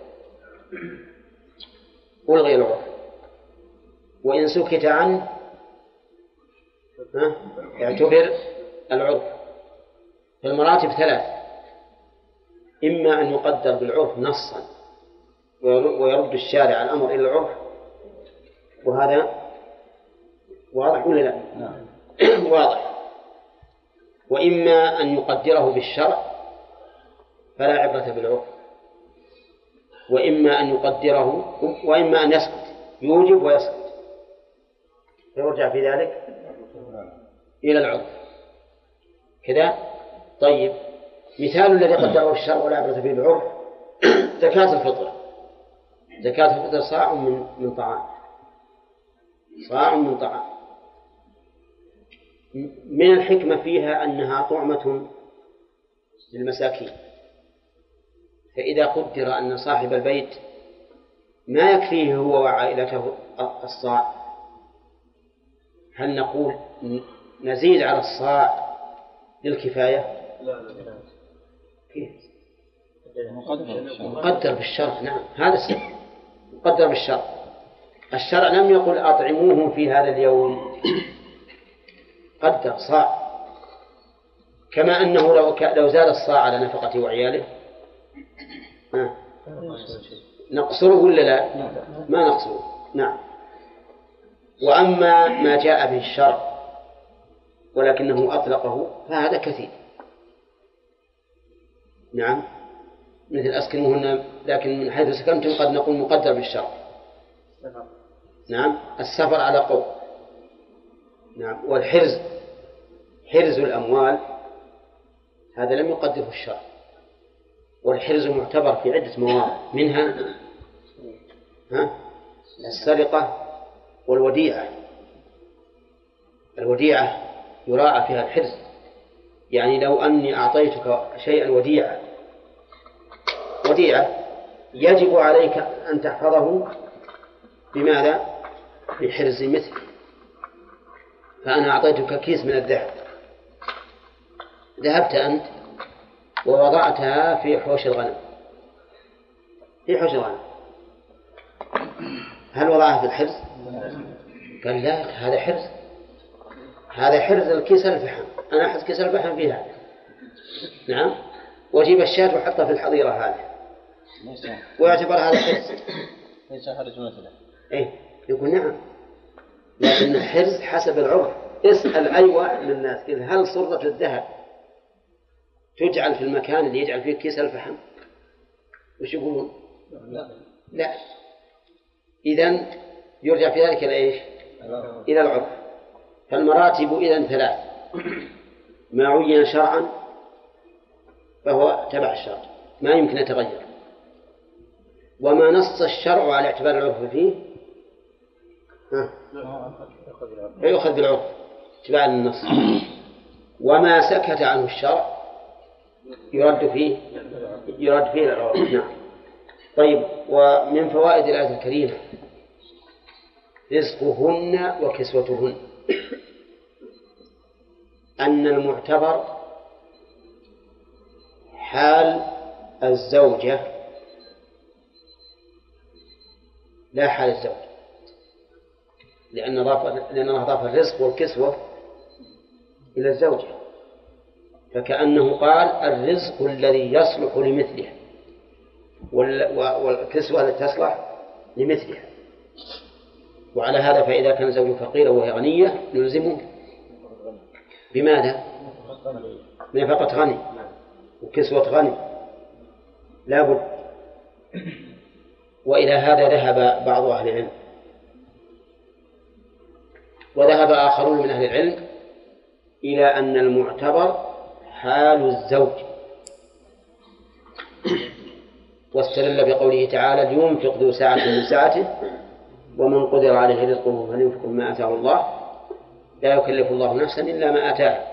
العرف وإن سكت عنه اعتبر العرف. فالمراتب ثلاث: إما أن يقدر بالعرف نصا ويرد الشارع الأمر إلى العرف، وهذا واضح ولا لا؟ واضح. وإما أن يقدره بالشرع فلا عبرة بالعرف، وإما أن يسكت يوجب ويسكت فيرجع في ذلك إلى العرف كذا. طيب مثال الذي قدره الشرع ولا عبرة به بالعرف زكاة الفطر. زكاة الفطر صاع من طعام، صاع من طعام. من الحكمة فيها أنها طعمة للمساكين، فإذا قدر أن صاحب البيت ما يكفيه هو وعائلته الصاع، هل نقول نزيد على الصاع للكفاية؟ كيف؟ مقدر بالشرع. نعم هذا السبب، مقدر بالشرع. الشرع لم يقل أطعموهم في هذا اليوم، قدر صاع. كما أنه لو زاد الصاع على نفقته وعياله نقصره ولا لا؟ ما نقصره. نعم. وأما ما جاء به الشرع ولكنه أطلقه فهذا كثير. نعم مثل أسكنوهن، لكن من حيث سكنتم قد نقول مقدر بالشرع. نعم السفر على قول. نعم والحرز، حرز الأموال هذا لم يقدره الشرع، والحرز معتبر في عدة مواضع، منها السرقة والوديعة. الوديعة يراعى فيها الحرز، يعني لو أني أعطيتك شيئا وديعة يجب عليك أن تحفظه بماذا؟ بحرز مثل. فأنا أعطيتك كيس من الذهب، ذهبت أنت ووضعتها في حوش الغنم، هل وضعها في الحرز؟ قال لا، هذا حرز الكيس الفحم، أنا أحط كيس الفحم فيها. نعم وأجيب الشاة وحطها في الحظيرة هذه ويعتبر هذا حرز. ليس حرز مثله. يقول نعم، لكن الحرز حسب العرف. اسأل أي واحد من الناس هل صرة الذهب تجعل في المكان اللي يجعل فيه كيس الفحم؟ وش يقولون؟ لا. إذن يرجع في ذلك إلى إيش؟ إلى العرف. فالمراتب إذن ثلاث: ما عين شرعا فهو تبع الشرع ما يمكن يتغير، وما نص الشرع على اعتبار العرف فيه يأخذ بالعرف اتباعا للنص، وما سكت عنه الشرع يرد فيه العرف. نعم. طيب ومن فوائد الآية الكريمة رزقهن وكسوتهن، أن المعتبر حال الزوجة لا حال الزوج، لأن الله أضاف الرزق والكسوة إلى الزوجة، فكأنه قال الرزق الذي يصلح لمثله والكسوة التي تصلح لمثلها. وعلى هذا فإذا كان زوج فقيرا وهي غنية نلزمه بماذا؟ نفقة غني وكسوة غني لا بد. وإلى هذا ذهب بعض أهل العلم، وذهب آخرون من أهل العلم إلى أن المعتبر حال الزوج، واستدل بقوله تعالى لينفق ذو سعة من سعته ومن قدر عليه رزقه فلينفق مما آتاه الله لا يكلف الله نفسا إلا ما آتاه.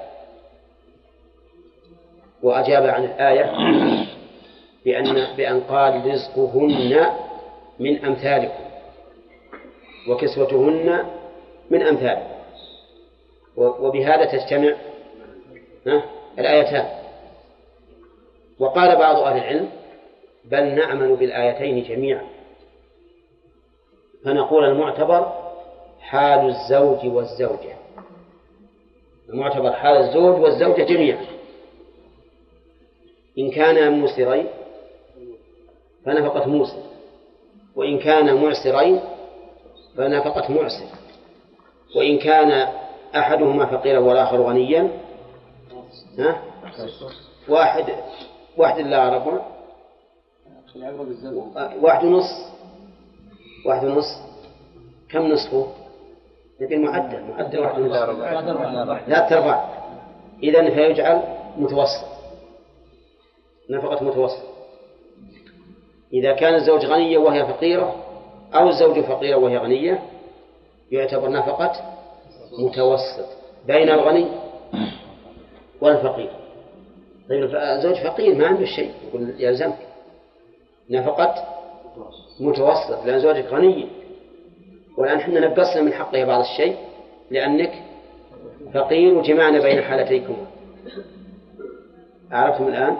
وأجاب عن الآية بأن قال رزقهن من أمثالكم وكسوتهن من أمثالكم، وبهذا تجتمع الآيتان. وقال بعض أهل العلم بل نعمل بالآيتين جميعا، فنقول المعتبر حال الزوج والزوجة، المعتبر حال الزوج والزوجة جميعا، إن كانا موسرين فنفقة موسر، وإن كانا معسرين فنفقة معسر، وإن كان أحدهما فقيرا والآخر غنيا واحد لا ربع واحد ونص. كم نصفه؟ نبي معدل واحد ونص لا تربع. إذن فيجعل متوسط، نفقة متوسط. إذا كان الزوج غنيا وهي فقيرة أو الزوج فقيرة وهي غنية يعتبر نفقة متوسط بين الغني والفقير. طيب الزوج فقير ما عنده شيء يقول يلزمك نفقة متوسط لأن زوجك غني، والآن احنا نقصنا من حقه بعض الشيء لأنك فقير وجمعنا بين حالتيكم. عرفتم الآن؟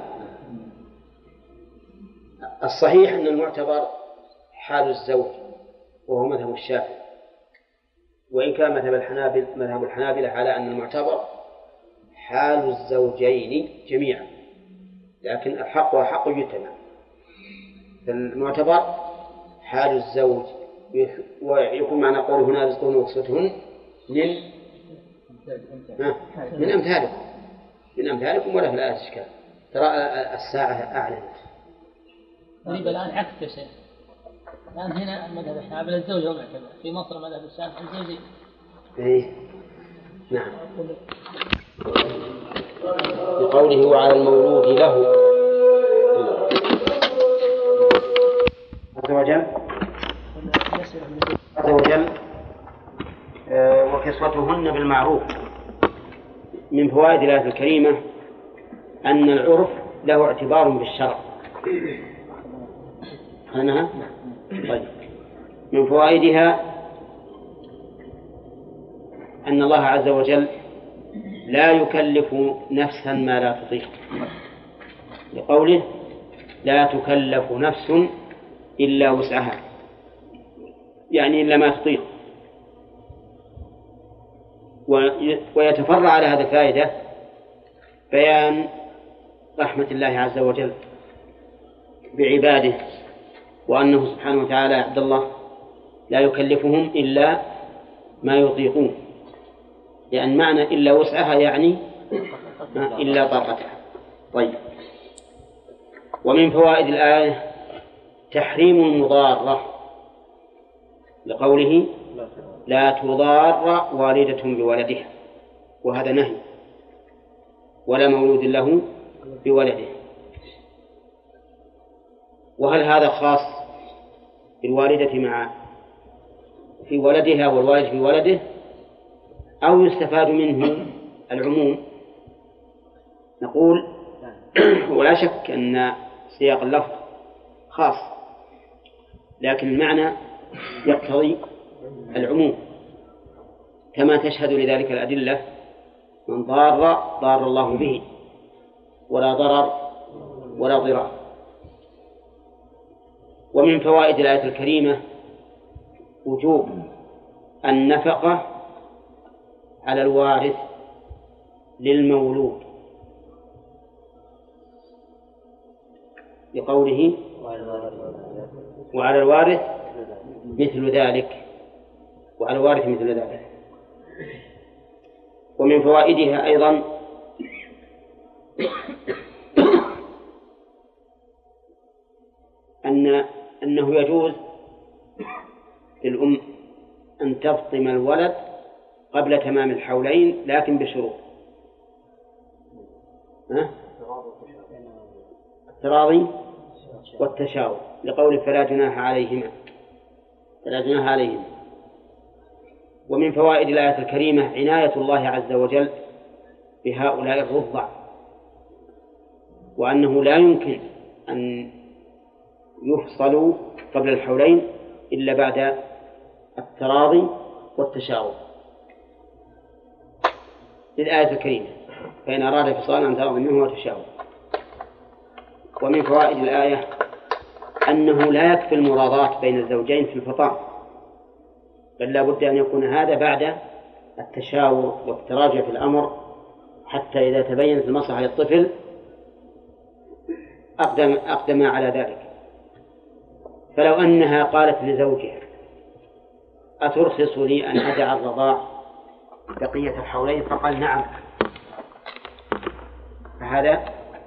الصحيح أن المعتبر حال الزوج وهو مذهب الشافعي، وإن كان مذهب الحنابلة على أن المعتبر حال الزوجين جميعا، لكن الحق وحق يتبع. المعتبر حال الزوج، ويكون معنى قوله هنا رزقهن وكسوتهن من أمثالكم ولا في الآية إشكال. ترى الساعة أعلنت قريب الآن عكس يا شيخ. الآن هنا المذهب الحنابلة الزوج هو معتبر، في مصر مذهب الشافعي الزوجي. إيه نعم. بقوله وعلى المولود له عز وجل وكسوتهن بالمعروف. من فوائد الآية الكريمة أن العرف له اعتبار بالشرع. أنها طيب. من فوائدها أن الله عز وجل لا يكلف نفسا ما لا تطيق، لقوله لا تكلف نفس إلا وسعها، يعني إلا ما تطيق. ويتفرع على هذه الفائدة بيان رحمة الله عز وجل بعباده، وأنه سبحانه وتعالى عبد الله لا يكلفهم إلا ما يطيقون، لأن معنى إلا وسعها يعني إلا طاقتها. طيب. ومن فوائد الآية تحريم المضارة، لقوله لا تضار والدة بولدها، وهذا نهي، ولا مولود له بولده. وهل هذا خاص بالوالدة في ولدها والوالد في ولده، أو يستفاد منه العموم؟ نقول ولا شك أن سياق اللفظ خاص، لكن المعنى يقتضي العموم، كما تشهد لذلك الأدلة من ضار الله به ولا ضرر ولا ضرار. ومن فوائد الآية الكريمة وجوب النفقة على الوارث للمولود، لقوله وعلى الوارث مثل ذلك، وعلى الوارث مثل ذلك. ومن فوائدها أيضا أنه يجوز للأم أن تفطم الولد قبل تمام الحولين لكن بشروط. التراضي والتشاور، لقول فلا جناح عليهما. ومن فوائد الآية الكريمة عناية الله عز وجل بهؤلاء الرضع، وأنه لا يمكن أن يفصلوا قبل الحولين إلا بعد التراضي والتشاور للآية الكريمة، فإن أراد فصالا عن تراضي منه وتشاور. ومن فوائد الآية أنه لا يكفي المراضاة بين الزوجين في الفطام، بل لا بد أن يكون هذا بعد التشاور والتراجع في الأمر، حتى إذا تبينت المصلحة للطفل أقدم على ذلك. فلو أنها قالت لزوجها أترخص لي أن أدع الرضاع بقية الحولين، فقال نعم، فهذا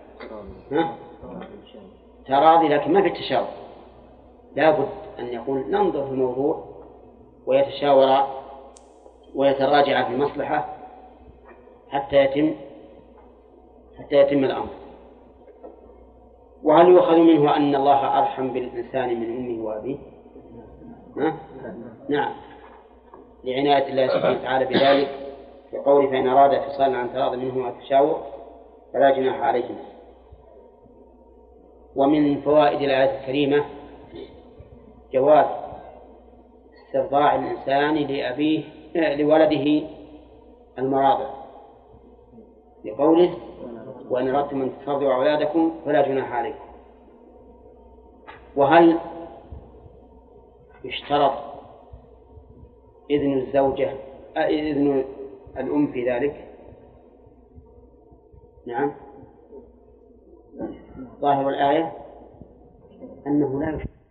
تراضي لكن ما في التشاور. لا بد أن يقول ننظر في الموضوع ويتشاور ويتراجع في المصلحة حتى يتم الأمر. وهل يؤخذ منه أن الله أرحم بالإنسان من أمه وأبيه؟ نعم، لعناية الله سبحانه وتعالى بذلك في قوله فإن أراد فصالا عن تراض منه والتشاور فلا جناح عليهما. ومن فوائد الآية الكريمة جواز استرضاع الإنسان لولده المراضع، لقوله وإن أردتم أن تسترضعوا أولادكم فلا جناح عليكم. وهل يشترط إذن الأم في ذلك؟ نعم، ظاهر الآية أنه لا يشترط.